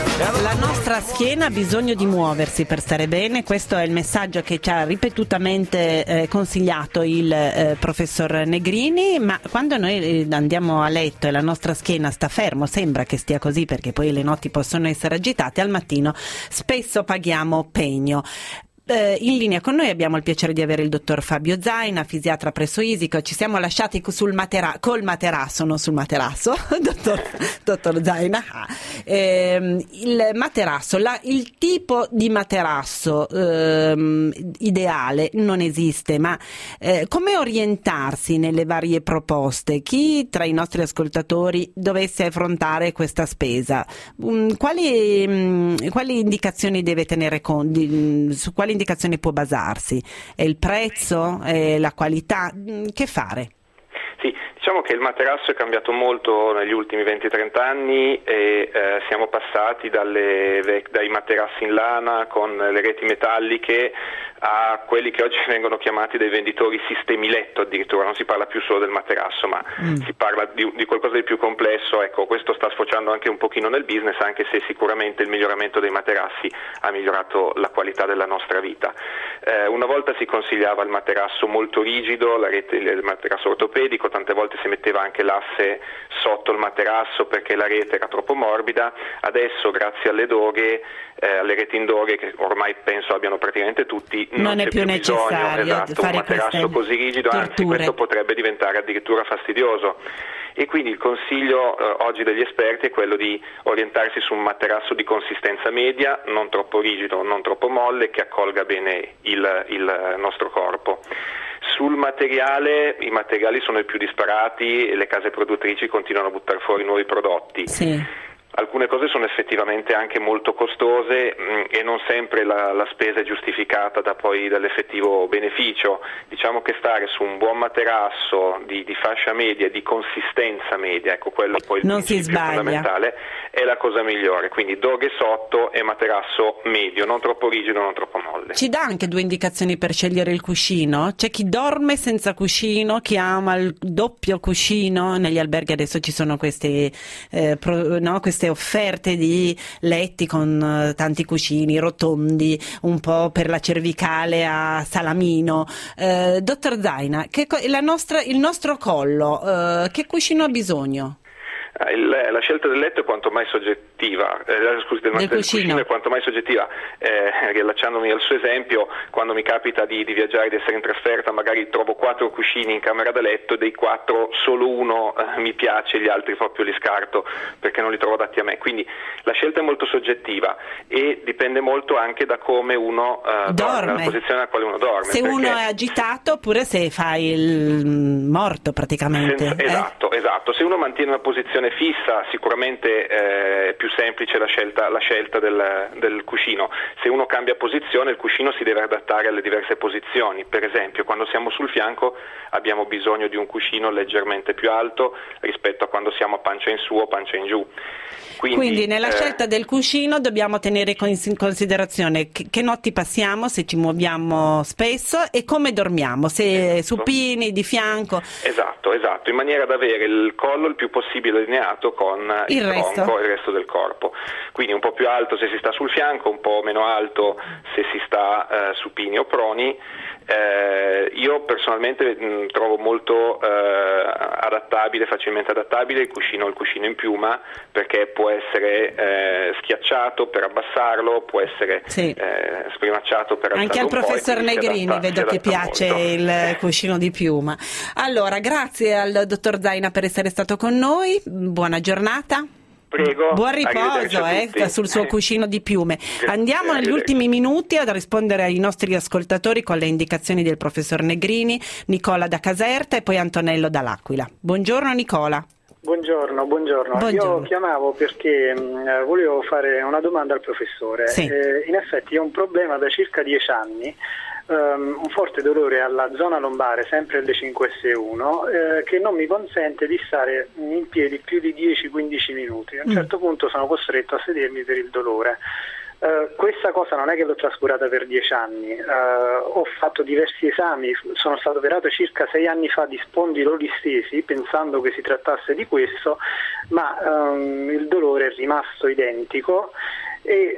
La nostra schiena ha bisogno di muoversi per stare bene, questo è il messaggio che ci ha ripetutamente eh, consigliato il eh, professor Negrini, ma quando noi andiamo a letto e la nostra schiena sta fermo, sembra che stia così perché poi le notti possono essere agitate, al mattino spesso paghiamo pegno. In linea con noi abbiamo il piacere di avere il dottor Fabio Zaina, fisiatra presso Isico. Ci siamo lasciati sul matera- col materasso, non sul materasso, dottor, dottor Zaina. Ah. Eh, il materasso, la, il tipo di materasso eh, ideale non esiste, ma eh, come orientarsi nelle varie proposte? Chi tra i nostri ascoltatori dovesse affrontare questa spesa, um, quali, um, quali indicazioni deve tenere conto? Di, su quali indicazioni può basarsi? È il prezzo? È la qualità? Che fare? Sì, diciamo che il materasso è cambiato molto negli ultimi venti trenta anni e eh, siamo passati dalle, dai materassi in lana con le reti metalliche a quelli che oggi vengono chiamati dai venditori sistemi letto, addirittura non si parla più solo del materasso, ma mm. si parla di, di qualcosa di più complesso. Ecco, questo sta sfociando anche un pochino nel business, anche se sicuramente il miglioramento dei materassi ha migliorato la qualità della nostra vita. Eh, una volta si consigliava il materasso molto rigido, la rete, il materasso ortopedico, tante volte si metteva anche l'asse sotto il materasso perché la rete era troppo morbida. Adesso, grazie alle doghe, eh, alle reti in doghe, che ormai penso abbiano praticamente tutti, non, non è più, più necessario bisogno, esatto, fare un materasso così rigido, torture. Anzi questo potrebbe diventare addirittura fastidioso. E quindi il consiglio eh, oggi degli esperti è quello di orientarsi su un materasso di consistenza media, non troppo rigido, non troppo molle, che accolga bene il, il nostro corpo. Sul materiale, i materiali sono i più disparati e le case produttrici continuano a buttare fuori nuovi prodotti. Sì. Alcune cose sono effettivamente anche molto costose mh, e non sempre la, la spesa è giustificata da poi dall'effettivo beneficio. Diciamo che stare su un buon materasso di, di fascia media, di consistenza media, ecco quello poi il non si sbaglia. fondamentale, è la cosa migliore. Quindi doghe sotto e materasso medio, non troppo rigido, non troppo molle. Ci dà anche due indicazioni per scegliere il cuscino? C'è chi dorme senza cuscino, chi ama il doppio cuscino. Negli alberghi adesso ci sono questi, eh, pro, no, queste offerte di letti con uh, tanti cuscini rotondi, un po' per la cervicale a salamino. Uh, dottor Zaina, che co- la nostra, il nostro collo, uh, che cuscino ha bisogno? Il, la scelta del letto è quanto mai soggettiva, eh, scusi, del, del, del cuscino. cuscino è quanto mai soggettiva, eh, riallacciandomi al suo esempio, quando mi capita di, di viaggiare, di essere in trasferta, magari trovo quattro cuscini in camera da letto, dei quattro solo uno eh, mi piace, gli altri proprio li scarto perché non li trovo adatti a me. Quindi la scelta è molto soggettiva e dipende molto anche da come uno eh, dorme, dalla posizione nella quale uno dorme. Se uno è agitato oppure se fa il morto praticamente. Senza, eh? Esatto, esatto. Se uno mantiene una posizione posizione fissa, sicuramente eh, è più semplice la scelta, la scelta del, del cuscino. Se uno cambia posizione, il cuscino si deve adattare alle diverse posizioni. Per esempio, quando siamo sul fianco abbiamo bisogno di un cuscino leggermente più alto rispetto a quando siamo a pancia in su o pancia in giù. Quindi, Quindi nella eh, scelta del cuscino dobbiamo tenere in considerazione che, che notti passiamo, se ci muoviamo spesso e come dormiamo, se esatto. supini, di fianco. Esatto, esatto, in maniera da avere il collo il più possibile allineato con il, il resto. tronco e il resto del corpo. Quindi un po' più alto se si sta sul fianco, un po' meno alto se si sta eh, supini o proni. Eh, io personalmente mh, trovo molto eh, adattabile, facilmente adattabile il cuscino, il cuscino in piuma, perché può essere eh, schiacciato per abbassarlo, può essere sì. eh, sprimacciato per alzarlo. Anche al professor Negrini adatta, vedo che piace molto. Il cuscino di piuma. Allora, grazie al dottor Zaina per essere stato con noi, buona giornata. Prego. Buon riposo eh, sul suo cuscino di piume. Andiamo negli ultimi minuti ad rispondere ai nostri ascoltatori con le indicazioni del professor Negrini, Nicola da Caserta e poi Antonello dall'Aquila. Buongiorno Nicola. Buongiorno, buongiorno, buongiorno. Io chiamavo perché mh, volevo fare una domanda al professore. Sì. Eh, in effetti ho un problema da circa dieci anni. Um, un forte dolore alla zona lombare, sempre L cinque S uno, eh, che non mi consente di stare in piedi più di dieci quindici minuti. A un certo mm. punto sono costretto a sedermi per il dolore. Uh, questa cosa non è che l'ho trascurata per dieci anni, uh, ho fatto diversi esami, sono stato operato circa sei anni fa di spondiloli stesi pensando che si trattasse di questo, ma um, il dolore è rimasto identico. E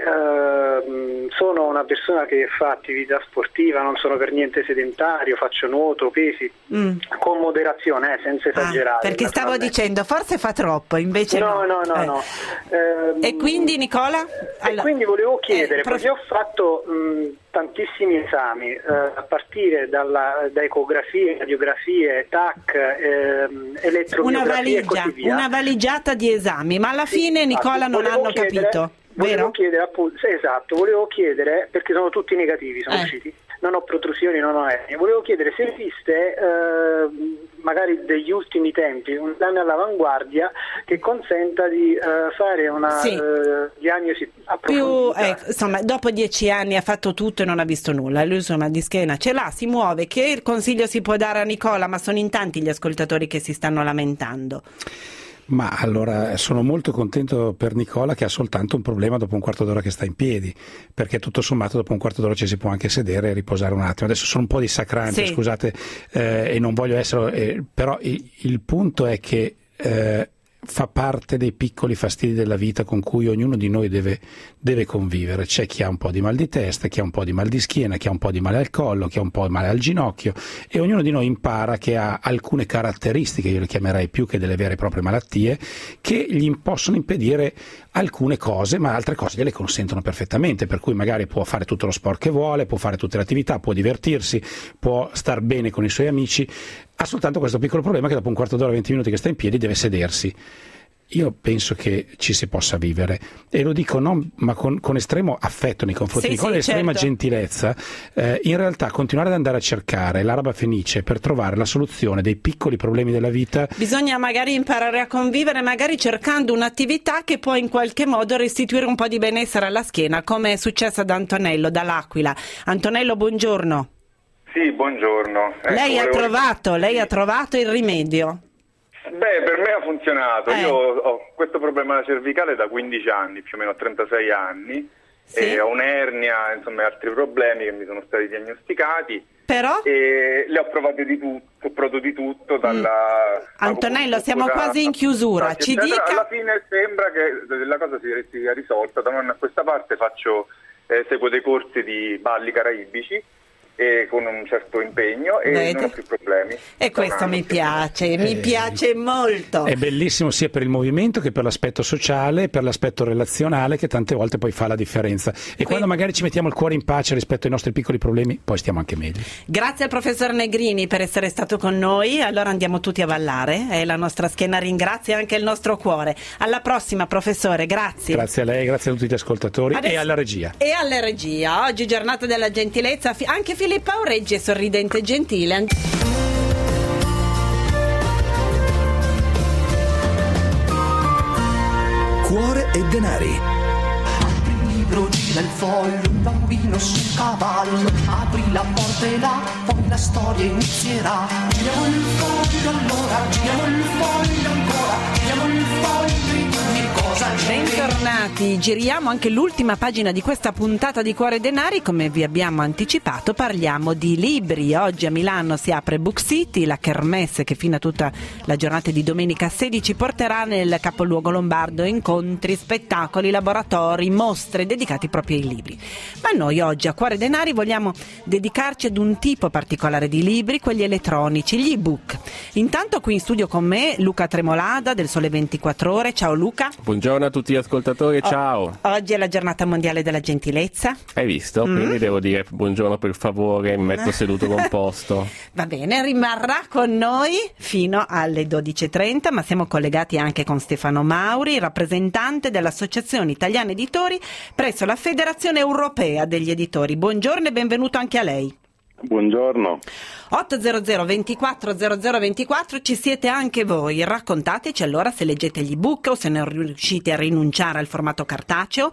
uh, sono una persona che fa attività sportiva, non sono per niente sedentario, faccio nuoto, pesi, mm. con moderazione, eh, senza esagerare. Ah, perché stavo dicendo, forse fa troppo, invece no. No, no, no. Eh. no. Eh, e quindi Nicola? Allora, e quindi volevo chiedere, eh, prof... perché ho fatto mh, tantissimi esami, eh, a partire dalla, da ecografie, radiografie, T A C, eh, elettromiografie una valigia, e così via. Una valigiata di esami, ma alla sì, fine Nicola non hanno chiedere, capito. Volevo Vero? chiedere appunto, esatto, volevo chiedere, perché sono tutti negativi, sono eh. usciti, non ho protrusioni, non ho ernie, volevo chiedere se esiste eh, magari degli ultimi tempi un esame all'avanguardia che consenta di eh, fare una sì. eh, diagnosi approfondita. Più, eh, insomma, dopo dieci anni ha fatto tutto e non ha visto nulla, lui insomma di schiena ce l'ha, si muove. Che consiglio si può dare a Nicola? Ma sono in tanti gli ascoltatori che si stanno lamentando. Ma allora sono molto contento per Nicola che ha soltanto un problema dopo un quarto d'ora che sta in piedi, perché tutto sommato dopo un quarto d'ora ci si può anche sedere e riposare un attimo. Adesso sono un po' dissacrante, sì. scusate, eh, e non voglio essere, eh, però il, il punto è che eh, fa parte dei piccoli fastidi della vita con cui ognuno di noi deve, deve convivere. C'è chi ha un po' di mal di testa, chi ha un po' di mal di schiena, chi ha un po' di male al collo, chi ha un po' di male al ginocchio, e ognuno di noi impara che ha alcune caratteristiche, io le chiamerei più che delle vere e proprie malattie, che gli possono impedire alcune cose, ma altre cose gliele consentono perfettamente, per cui magari può fare tutto lo sport che vuole, può fare tutte le attività, può divertirsi, può star bene con i suoi amici, ha soltanto questo piccolo problema che dopo un quarto d'ora, venti minuti che sta in piedi deve sedersi. Io penso che ci si possa vivere, e lo dico non, ma con, con estremo affetto nei confronti sì, di Nicola, sì, estrema certo. gentilezza. Eh, in realtà continuare ad andare a cercare l'araba fenice per trovare la soluzione dei piccoli problemi della vita. Bisogna magari imparare a convivere, magari cercando un'attività che può in qualche modo restituire un po' di benessere alla schiena, come è successo ad Antonello dall'Aquila. Antonello, buongiorno. Sì, buongiorno. Ecco, lei ha volevo... trovato, lei ha trovato il rimedio? Beh, per me ha funzionato. Eh. Io ho questo problema cervicale da quindici anni, più o meno trentasei anni, sì. e ho un'ernia, insomma, e altri problemi che mi sono stati diagnosticati. Però? E le ho provate di tutto, ho provato di tutto, dalla... Mm. Antonello, siamo quasi in chiusura, ci dica... Alla fine sembra che la cosa si sia risolta, da un anno a questa parte faccio, eh, seguo dei corsi di balli caraibici, e con un certo impegno, e Vede? non ho più problemi. E questo mi piace, mi eh, piace molto. È bellissimo sia per il movimento che per l'aspetto sociale, per l'aspetto relazionale, che tante volte poi fa la differenza. E Quindi, quando magari ci mettiamo il cuore in pace rispetto ai nostri piccoli problemi, poi stiamo anche meglio. Grazie al professor Negrini per essere stato con noi. Allora andiamo tutti a ballare, e la nostra schiena ringrazia anche il nostro cuore. Alla prossima, professore, grazie. Grazie a lei, grazie a tutti gli ascoltatori. Adesso, e alla regia. E alla regia. Oggi giornata della gentilezza, anche Filippa Aureggi è sorridente e gentile. Cuore e denari. Libro, gira il foglio, un bambino su cavallo, apri la porta e là, poi la storia inizierà. Giriamo il foglio allora, giriamo il foglio ancora, giriamo il foglio e dimmi cosa c'è. Bentornati, giriamo anche l'ultima pagina di questa puntata di Cuore e Denari. Come vi abbiamo anticipato, parliamo di libri. Oggi a Milano si apre Book City, la kermesse che fino a tutta la giornata di domenica sedici porterà nel capoluogo lombardo incontri, spettacoli, laboratori, mostre dedicati proprio ai libri. Ma noi oggi a Cuore e Denari vogliamo dedicarci ad un tipo particolare di libri, quelli elettronici, gli ebook. Intanto qui in studio con me Luca Tremolada del Sole ventiquattro Ore. Ciao Luca. Buongiorno a tutti gli ascoltatori, ciao. O- oggi è la giornata mondiale della gentilezza. Hai visto? Mm. Quindi devo dire buongiorno per favore, mi metto seduto composto. Va bene, rimarrà con noi fino alle dodici e trenta, ma siamo collegati anche con Stefano Mauri, rappresentante dell'Associazione Italiana Editori presso la Federazione Europea degli Editori. Buongiorno e benvenuto anche a lei. Buongiorno. ottocento ventiquattro zero zero ventiquattro, ci siete anche voi. Raccontateci allora se leggete gli ebook o se non riuscite a rinunciare al formato cartaceo,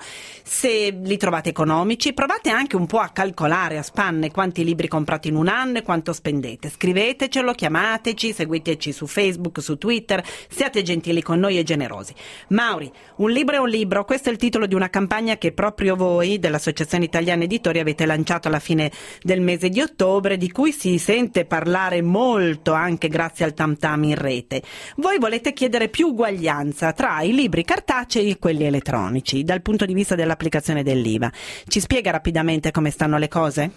se li trovate economici. Provate anche un po' a calcolare a spanne quanti libri comprate in un anno e quanto spendete. Scrivetecelo, chiamateci, seguiteci su Facebook, su Twitter, siate gentili con noi e generosi. Mauri, un libro è un libro, questo è il titolo di una campagna che proprio voi dell'Associazione Italiana Editori avete lanciato alla fine del mese di ottobre, di cui si sente parlare molto anche grazie al tam tam in rete. Voi volete chiedere più uguaglianza tra i libri cartacei e quelli elettronici dal punto di vista dell'applicazione dell'I V A. Ci spiega rapidamente come stanno le cose?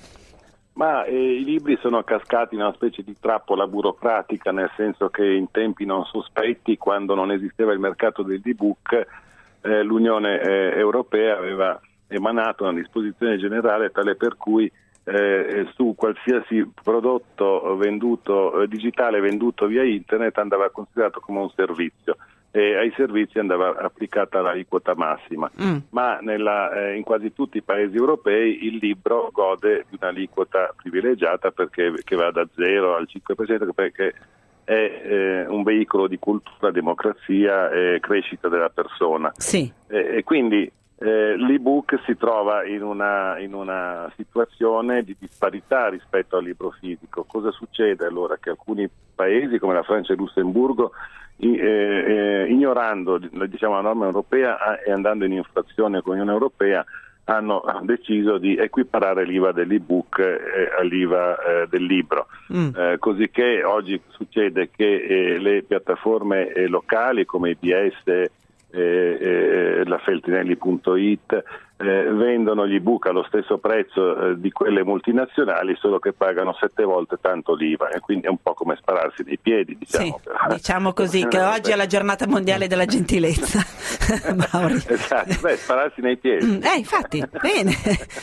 Ma eh, i libri sono cascati in una specie di trappola burocratica, nel senso che in tempi non sospetti, quando non esisteva il mercato dell'ebook, eh, l'Unione eh, Europea aveva emanato una disposizione generale tale per cui Eh, su qualsiasi prodotto venduto eh, digitale venduto via internet andava considerato come un servizio e ai servizi andava applicata l'aliquota massima, mm. ma nella, eh, in quasi tutti i paesi europei il libro gode di un'aliquota privilegiata perché che va da zero al cinque per cento, perché è eh, un veicolo di cultura, democrazia e crescita della persona. Sì. E, e quindi Eh, l'ebook si trova in una, in una situazione di disparità rispetto al libro fisico. Cosa succede allora? Che alcuni paesi come la Francia e il Lussemburgo, eh, eh, ignorando diciamo, la norma europea e andando in infrazione con l'Unione Europea, hanno deciso di equiparare l'I V A dell'ebook eh, all'I V A eh, del libro, mm. eh, così che oggi succede che eh, le piattaforme eh, locali come I B S, Eh, eh, la Feltrinelli punto it eh, vendono gli ebook allo stesso prezzo eh, di quelle multinazionali, solo che pagano sette volte tanto l'I V A, e quindi è un po' come spararsi nei piedi, diciamo. Sì, diciamo così, che oggi è la giornata mondiale della gentilezza. Mauri. Esatto, beh, spararsi nei piedi. Eh, infatti, bene.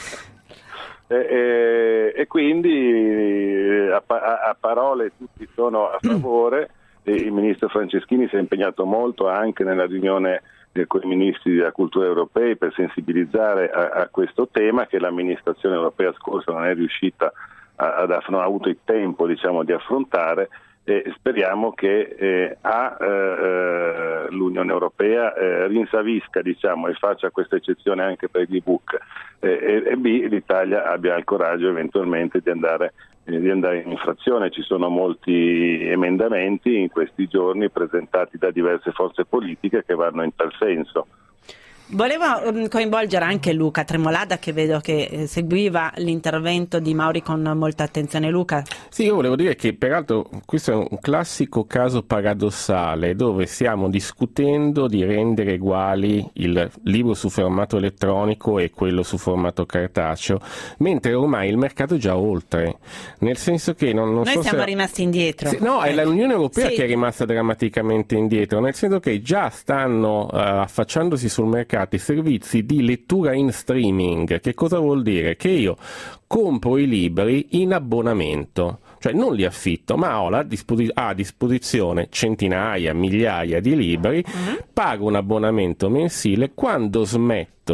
E, e, e quindi a, a, a parole tutti sono a favore. Il ministro Franceschini si è impegnato molto anche nella riunione eh, con i ministri della cultura europei per sensibilizzare a, a questo tema che l'amministrazione europea scorsa non è riuscita a, a, a non ha avuto il tempo diciamo di affrontare, e speriamo che eh, A eh, l'Unione Europea eh, rinsavisca diciamo e faccia questa eccezione anche per gli ebook, eh, e, e B l'Italia abbia il coraggio eventualmente di andare di andare in infrazione. Ci sono molti emendamenti in questi giorni presentati da diverse forze politiche che vanno in tal senso. Volevo um, coinvolgere anche Luca Tremolada, che vedo che eh, seguiva l'intervento di Mauri con molta attenzione. Luca? Sì, io volevo dire che peraltro questo è un classico caso paradossale dove stiamo discutendo di rendere uguali il libro su formato elettronico e quello su formato cartaceo, mentre ormai il mercato è già oltre, nel senso che non, non Noi so siamo se... rimasti indietro. Sì, no, è l'Unione Europea sì. che è rimasta drammaticamente indietro, nel senso che già stanno uh, affacciandosi sul mercato i servizi di lettura in streaming. Che cosa vuol dire? Che io compro i libri in abbonamento, cioè non li affitto, ma ho la disposi- a disposizione centinaia, migliaia di libri, mm-hmm. pago un abbonamento mensile, quando smetto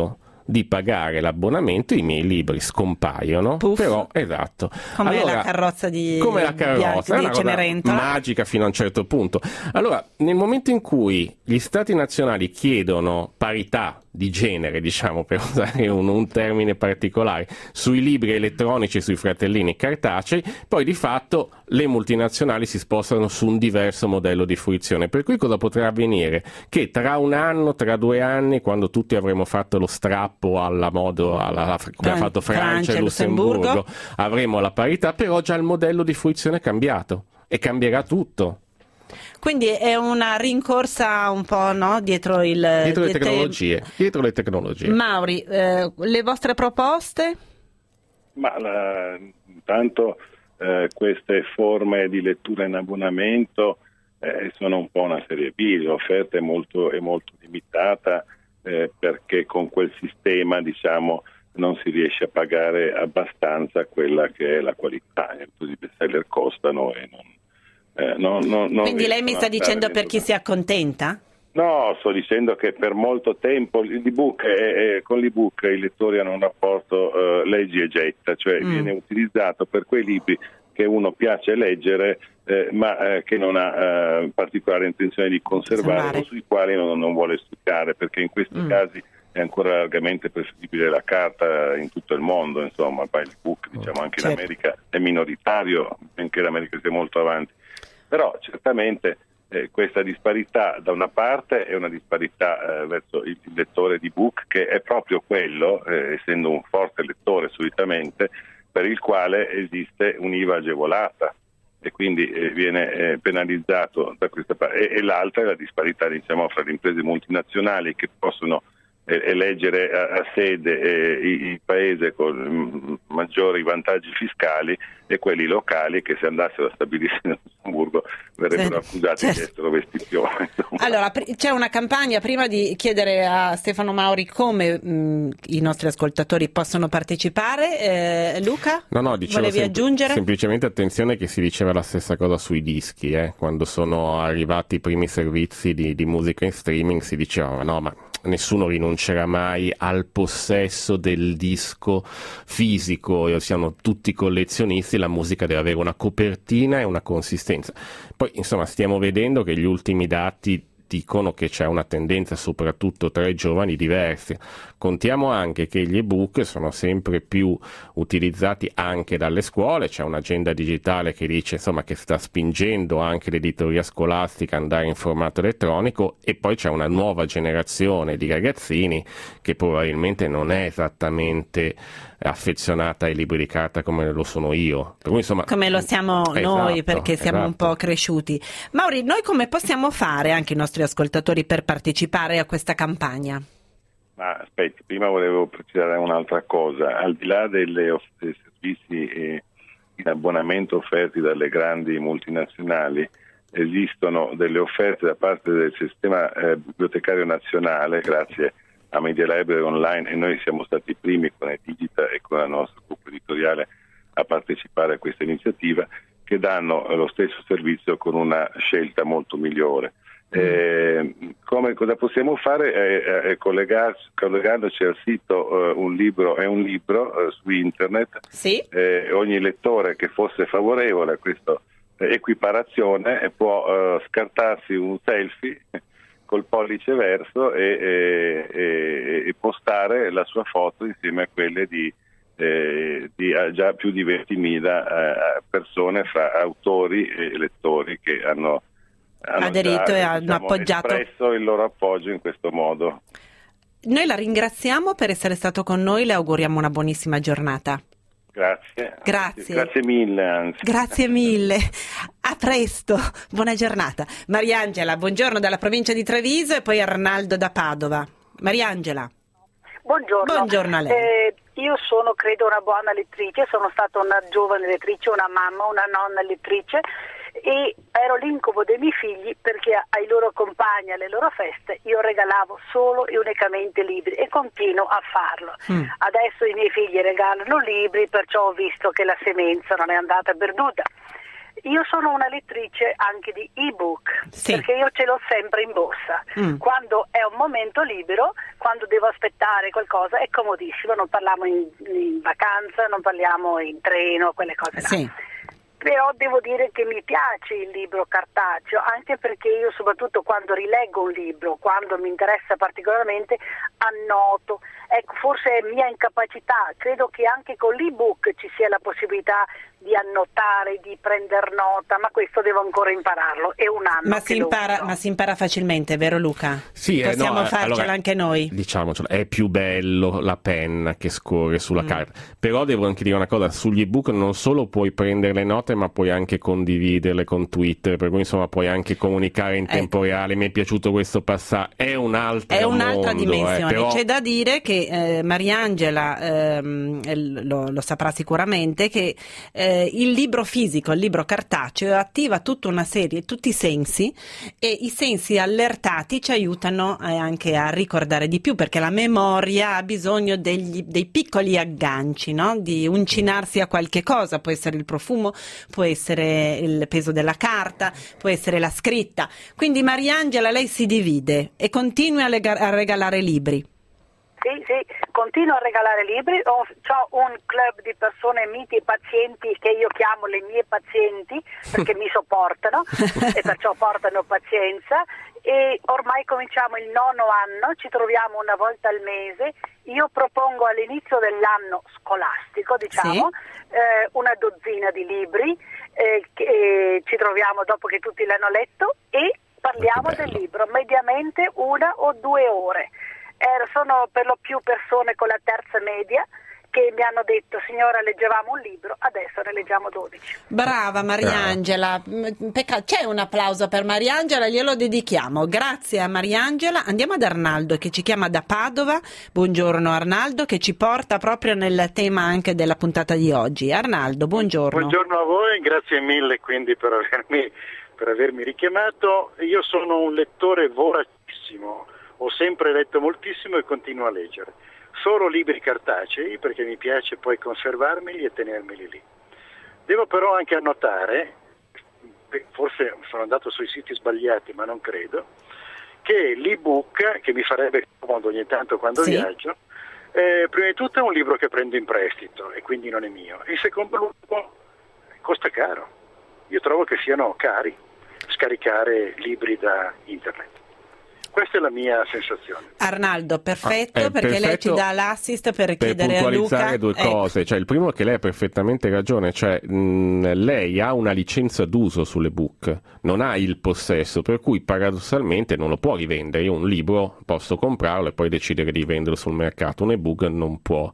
di pagare l'abbonamento, i miei libri scompaiono. Puff. Però esatto. Come allora, la carrozza di, come la carrozza, di, è una di Cenerentola. magica fino a un certo punto. Allora, nel momento in cui gli stati nazionali chiedono parità di genere, diciamo, per usare un, un termine particolare, sui libri elettronici e sui fratellini cartacei, poi di fatto le multinazionali si spostano su un diverso modello di fruizione. Per cui cosa potrà avvenire? Che tra un anno, tra due anni, quando tutti avremo fatto lo strappo alla modo, alla, alla, come ha fatto Francia, Francia e Lussemburgo, Lussemburgo, avremo la parità, però già il modello di fruizione è cambiato e cambierà tutto. Quindi è una rincorsa un po', no? dietro il dietro le tecnologie. Te... Dietro le tecnologie. Mauri, eh, le vostre proposte? Ma la, intanto eh, queste forme di lettura in abbonamento eh, sono un po' una serie B, l'offerta è molto, è molto limitata eh, perché con quel sistema, diciamo, non si riesce a pagare abbastanza quella che è la qualità, i bestseller costano e non Eh, no, no, no, Quindi lei mi sta dicendo per chi si accontenta? No, sto dicendo che per molto tempo l'ebook è, è, con l'ebook i lettori hanno un rapporto uh, leggi e getta, cioè mm. viene utilizzato per quei libri che uno piace leggere eh, ma eh, che non ha eh, particolare intenzione di conservare Salvare. o sui quali non, non vuole studiare, perché in questi mm. casi è ancora largamente preferibile la carta in tutto il mondo, insomma, poi l'ebook, diciamo, anche certo. in America è minoritario, benché l'America sia molto avanti. Però certamente eh, questa disparità da una parte è una disparità eh, verso il, il lettore di book, che è proprio quello, eh, essendo un forte lettore solitamente, per il quale esiste un'I V A agevolata e quindi eh, viene eh, penalizzato da questa parte. E, e l'altra è la disparità, diciamo, fra le imprese multinazionali che possono eleggere a, a sede eh, il paese con maggiori vantaggi fiscali e quelli locali che, se andassero a stabilirsi nel Lussemburgo, verrebbero sì, accusati certo. di essere vestizioni. Allora, c'è una campagna, prima di chiedere a Stefano Mauri come mh, i nostri ascoltatori possono partecipare. eh, Luca, no, no, dicevo volevi sem- aggiungere? Semplicemente attenzione che si diceva la stessa cosa sui dischi, eh? Quando sono arrivati i primi servizi di, di musica in streaming si diceva no, ma nessuno rinuncerà mai al possesso del disco fisico, siamo tutti collezionisti, la musica deve avere una copertina e una consistenza. Poi insomma stiamo vedendo che gli ultimi dati dicono che c'è una tendenza soprattutto tra i giovani diversi. Contiamo anche che gli ebook sono sempre più utilizzati anche dalle scuole, c'è un'agenda digitale che dice insomma che sta spingendo anche l'editoria scolastica ad andare in formato elettronico, e poi c'è una nuova generazione di ragazzini che probabilmente non è esattamente affezionata ai libri di carta come lo sono io. Per cui, insomma, come lo siamo esatto, noi, perché siamo esatto. un po' cresciuti. Mauri, noi come possiamo fare, anche i nostri ascoltatori, per partecipare a questa campagna? Ma aspetti, prima volevo precisare un'altra cosa. Al di là delle off- dei servizi eh, in abbonamento offerti dalle grandi multinazionali, esistono delle offerte da parte del sistema eh, bibliotecario nazionale, grazie a Media Library Online, e noi siamo stati i primi con Edigita e con la nostra gruppo editoriale a partecipare a questa iniziativa, che danno lo stesso servizio con una scelta molto migliore. Eh, come, cosa possiamo fare? È, è collegarci, collegandoci al sito uh, un libro è un libro uh, su internet. Sì. Eh, ogni lettore che fosse favorevole a questa equiparazione può uh, scartarsi un selfie col pollice verso e, e, e postare la sua foto insieme a quelle di, eh, di già più di ventimila eh, persone, fra autori e lettori che hanno hanno aderito già, e hanno diciamo, appoggiato espresso il loro appoggio in questo modo. Noi la ringraziamo per essere stato con noi, le auguriamo una buonissima giornata. Grazie. Grazie. Grazie mille, anzi. Grazie mille. A presto. Buona giornata. Mariangela, buongiorno dalla provincia di Treviso, e poi Arnaldo da Padova. Mariangela. Buongiorno. Buongiorno a lei. Eh, io sono, credo, una buona lettrice, sono stata una giovane lettrice, una mamma, una nonna lettrice, e ero l'incubo dei miei figli, perché ai loro compagni, alle loro feste, io regalavo solo e unicamente libri, e continuo a farlo. Mm. Adesso i miei figli regalano libri, perciò ho visto che la semenza non è andata perduta. io sono una lettrice anche di ebook, sì. perché io ce l'ho sempre in borsa. Mm. Quando è un momento libero, quando devo aspettare qualcosa, è comodissimo, non parliamo in, in vacanza, non parliamo in treno, quelle cose là. Sì. Però devo dire che mi piace il libro cartaceo, anche perché io soprattutto quando rileggo un libro, quando mi interessa particolarmente, annoto. Ecco, forse è mia incapacità, credo che anche con l'ebook ci sia la possibilità di annotare, di prendere nota, ma questo devo ancora impararlo, è un anno Ma che si, lo impara, uso. ma si impara facilmente, vero Luca? Sì, eh, Possiamo no, farcela allora, anche noi. Diciamocelo, è più bello la penna che scorre sulla Mm. carta. Però devo anche dire una cosa, sugli ebook non solo puoi prendere le note, ma puoi anche condividerle con Twitter, per cui insomma puoi anche comunicare in tempo reale. Mi è piaciuto questo passaggio, è un'altra È un'altra mondo, dimensione. Eh, però... C'è da dire che eh, Mariangela ehm, lo, lo saprà sicuramente che eh, il libro fisico, il libro cartaceo attiva tutta una serie, tutti i sensi, e i sensi allertati ci aiutano eh, anche a ricordare di più, perché la memoria ha bisogno degli, dei piccoli agganci, no? Di uncinarsi a qualche cosa, può essere il profumo, può essere il peso della carta, può essere la scritta. Quindi Mariangela, lei si divide e continua a, lega- a regalare libri. Sì, sì, continuo a regalare libri, ho, ho un club di persone miti e pazienti che io chiamo le mie pazienti perché mi sopportano e perciò portano pazienza, e ormai cominciamo il nono anno, ci troviamo una volta al mese, io propongo all'inizio dell'anno scolastico, diciamo, sì. eh, una dozzina di libri, eh, che ci troviamo dopo che tutti l'hanno letto e parliamo del libro, mediamente una o due ore. Eh, sono per lo più persone con la terza media che mi hanno detto: signora, leggevamo un libro, adesso ne leggiamo dodici. Brava Mariangela. Peccato. C'è un applauso per Mariangela, glielo dedichiamo. Grazie a Mariangela. Andiamo ad Arnaldo che ci chiama da Padova. Buongiorno Arnaldo, che ci porta proprio nel tema anche della puntata di oggi. Arnaldo, buongiorno. Buongiorno a voi, grazie mille quindi per avermi, per avermi richiamato. Io sono un lettore voracissimo. Ho sempre letto moltissimo e continuo a leggere. Solo libri cartacei perché mi piace poi conservarmeli e tenermeli lì. Devo però anche annotare, forse sono andato sui siti sbagliati ma non credo, che l'ebook, che mi farebbe comodo ogni tanto quando sì. viaggio, eh, prima di tutto è un libro che prendo in prestito e quindi non è mio. In secondo luogo costa caro. Io trovo che siano cari scaricare libri da internet. Questa è la mia sensazione. Arnaldo, perfetto, ah, perché perfetto lei ci dà l'assist per, per chiedere a Luca. due ecco. cose, cioè il primo è che lei ha perfettamente ragione, cioè mh, lei ha una licenza d'uso sull'ebook, non ha il possesso, per cui paradossalmente non lo può rivendere. Io un libro posso comprarlo e poi decidere di venderlo sul mercato, un ebook non può.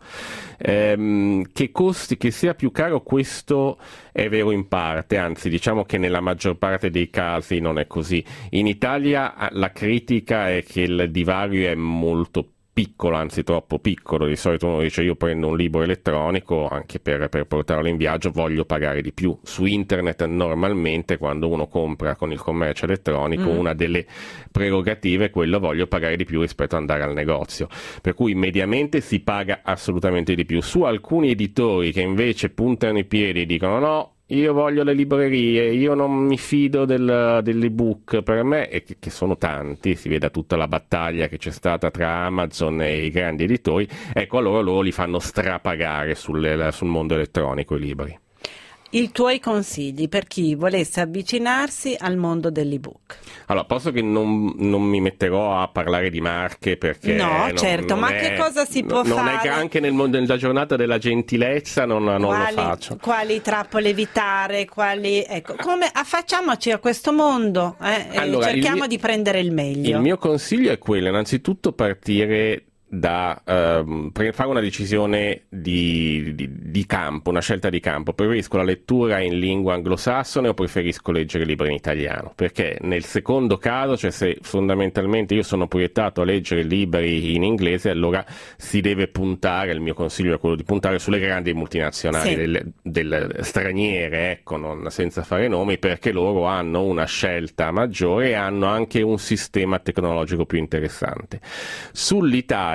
Ehm, che costi, che sia più caro, questo è vero in parte, anzi diciamo che nella maggior parte dei casi non è così. In Italia la critica è che il divario è molto piccolo, anzi troppo piccolo. Di solito uno dice: io prendo un libro elettronico anche per, per portarlo in viaggio, voglio pagare di più. Su internet normalmente quando uno compra con il commercio elettronico mm. una delle prerogative è quello: voglio pagare di più rispetto ad andare al negozio, per cui mediamente si paga assolutamente di più. Su alcuni editori che invece puntano i piedi e dicono: no, io voglio le librerie, io non mi fido del, dell'ebook, per me, e che, che sono tanti, si vede tutta la battaglia che c'è stata tra Amazon e i grandi editori, ecco, allora loro li fanno strapagare sul, sul mondo elettronico i libri. I tuoi consigli per chi volesse avvicinarsi al mondo dell'ebook? Allora, posso che non, non mi metterò a parlare di marche perché... No, non, certo, non ma è, che cosa si può non fare? Non è che anche nel mondo della giornata della gentilezza non, non quali, lo faccio. Quali trappole evitare, quali... Ecco, come affacciamoci a questo mondo, eh? Allora, cerchiamo mio, di prendere il meglio. Il mio consiglio è quello, innanzitutto partire da ehm, fare una decisione di, di, di campo, una scelta di campo. Preferisco la lettura in lingua anglosassone o preferisco leggere libri in italiano? Perché nel secondo caso, cioè se fondamentalmente io sono proiettato a leggere libri in inglese, allora si deve puntare, il mio consiglio è quello di puntare sulle grandi multinazionali, sì. delle, delle straniere, ecco, non, senza fare nomi, perché loro hanno una scelta maggiore e hanno anche un sistema tecnologico più interessante. Sull'Italia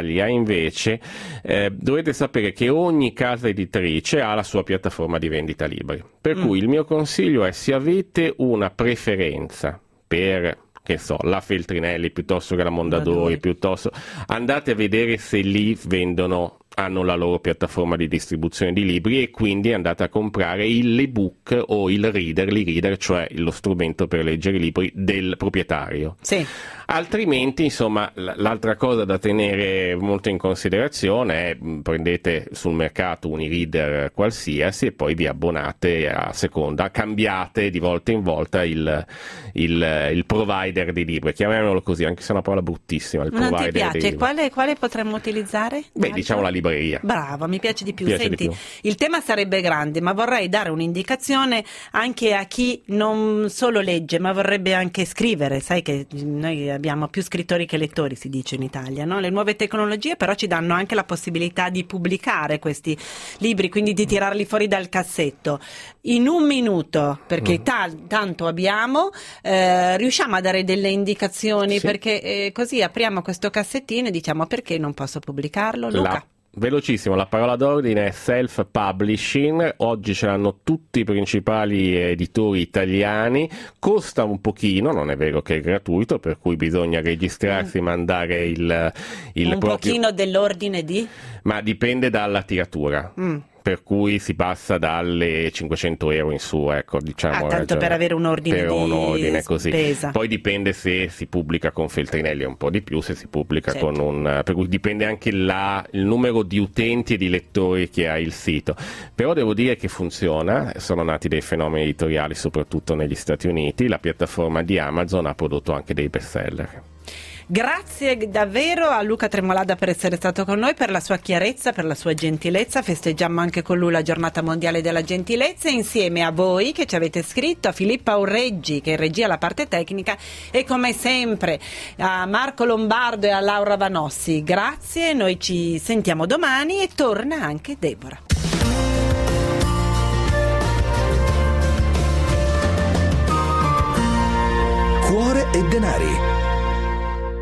Italia invece eh, dovete sapere che ogni casa editrice ha la sua piattaforma di vendita libri, per mm. cui il mio consiglio è: se avete una preferenza per, che so, la Feltrinelli piuttosto che la Mondadori, piuttosto, andate a vedere se lì vendono, hanno la loro piattaforma di distribuzione di libri, e quindi andate a comprare l'ebook o il reader, l'e-reader, cioè lo strumento per leggere i libri del proprietario. Sì. Altrimenti, insomma, l'altra cosa da tenere molto in considerazione è: prendete sul mercato un e-reader qualsiasi e poi vi abbonate a seconda, cambiate di volta in volta il, il, il provider di libri, chiamiamolo così, anche se è una parola bruttissima. Il non provider ti piace? Quale, quale potremmo utilizzare? Beh, diciamo la libreria. Brava, mi piace di più. Piace Senti, di più. Il tema sarebbe grande, ma vorrei dare un'indicazione anche a chi non solo legge, ma vorrebbe anche scrivere. Sai che noi abbiamo più scrittori che lettori, si dice in Italia, no? Le nuove tecnologie però ci danno anche la possibilità di pubblicare questi libri, quindi di tirarli fuori dal cassetto. In un minuto, perché mm. ta- tanto abbiamo, eh, riusciamo a dare delle indicazioni, sì. perché eh, così apriamo questo cassettino e diciamo: perché non posso pubblicarlo, Luca? La... Velocissimo, la parola d'ordine è self-publishing. Oggi ce l'hanno tutti i principali editori italiani, costa un pochino, non è vero che è gratuito, per cui bisogna registrarsi e mm. mandare il, il un proprio... pochino dell'ordine di? Ma dipende dalla tiratura. Mm. Per cui si passa dalle cinquecento euro in su, ecco, diciamo. Ah, tanto ragione, per avere un ordine per di un ordine così. Spesa. Poi dipende se si pubblica con Feltrinelli un po' di più, se si pubblica certo. con un... per cui dipende anche la, il numero di utenti e di lettori che ha il sito. Però devo dire che funziona, sono nati dei fenomeni editoriali soprattutto negli Stati Uniti, la piattaforma di Amazon ha prodotto anche dei bestseller. Grazie davvero a Luca Tremolada per essere stato con noi, per la sua chiarezza, per la sua gentilezza. Festeggiamo anche con lui la giornata mondiale della gentilezza, insieme a voi che ci avete scritto, a Filippa Urreggi che regia la parte tecnica, e come sempre a Marco Lombardo e a Laura Vanossi. Grazie, noi ci sentiamo domani e torna anche Deborah. Cuore e denari.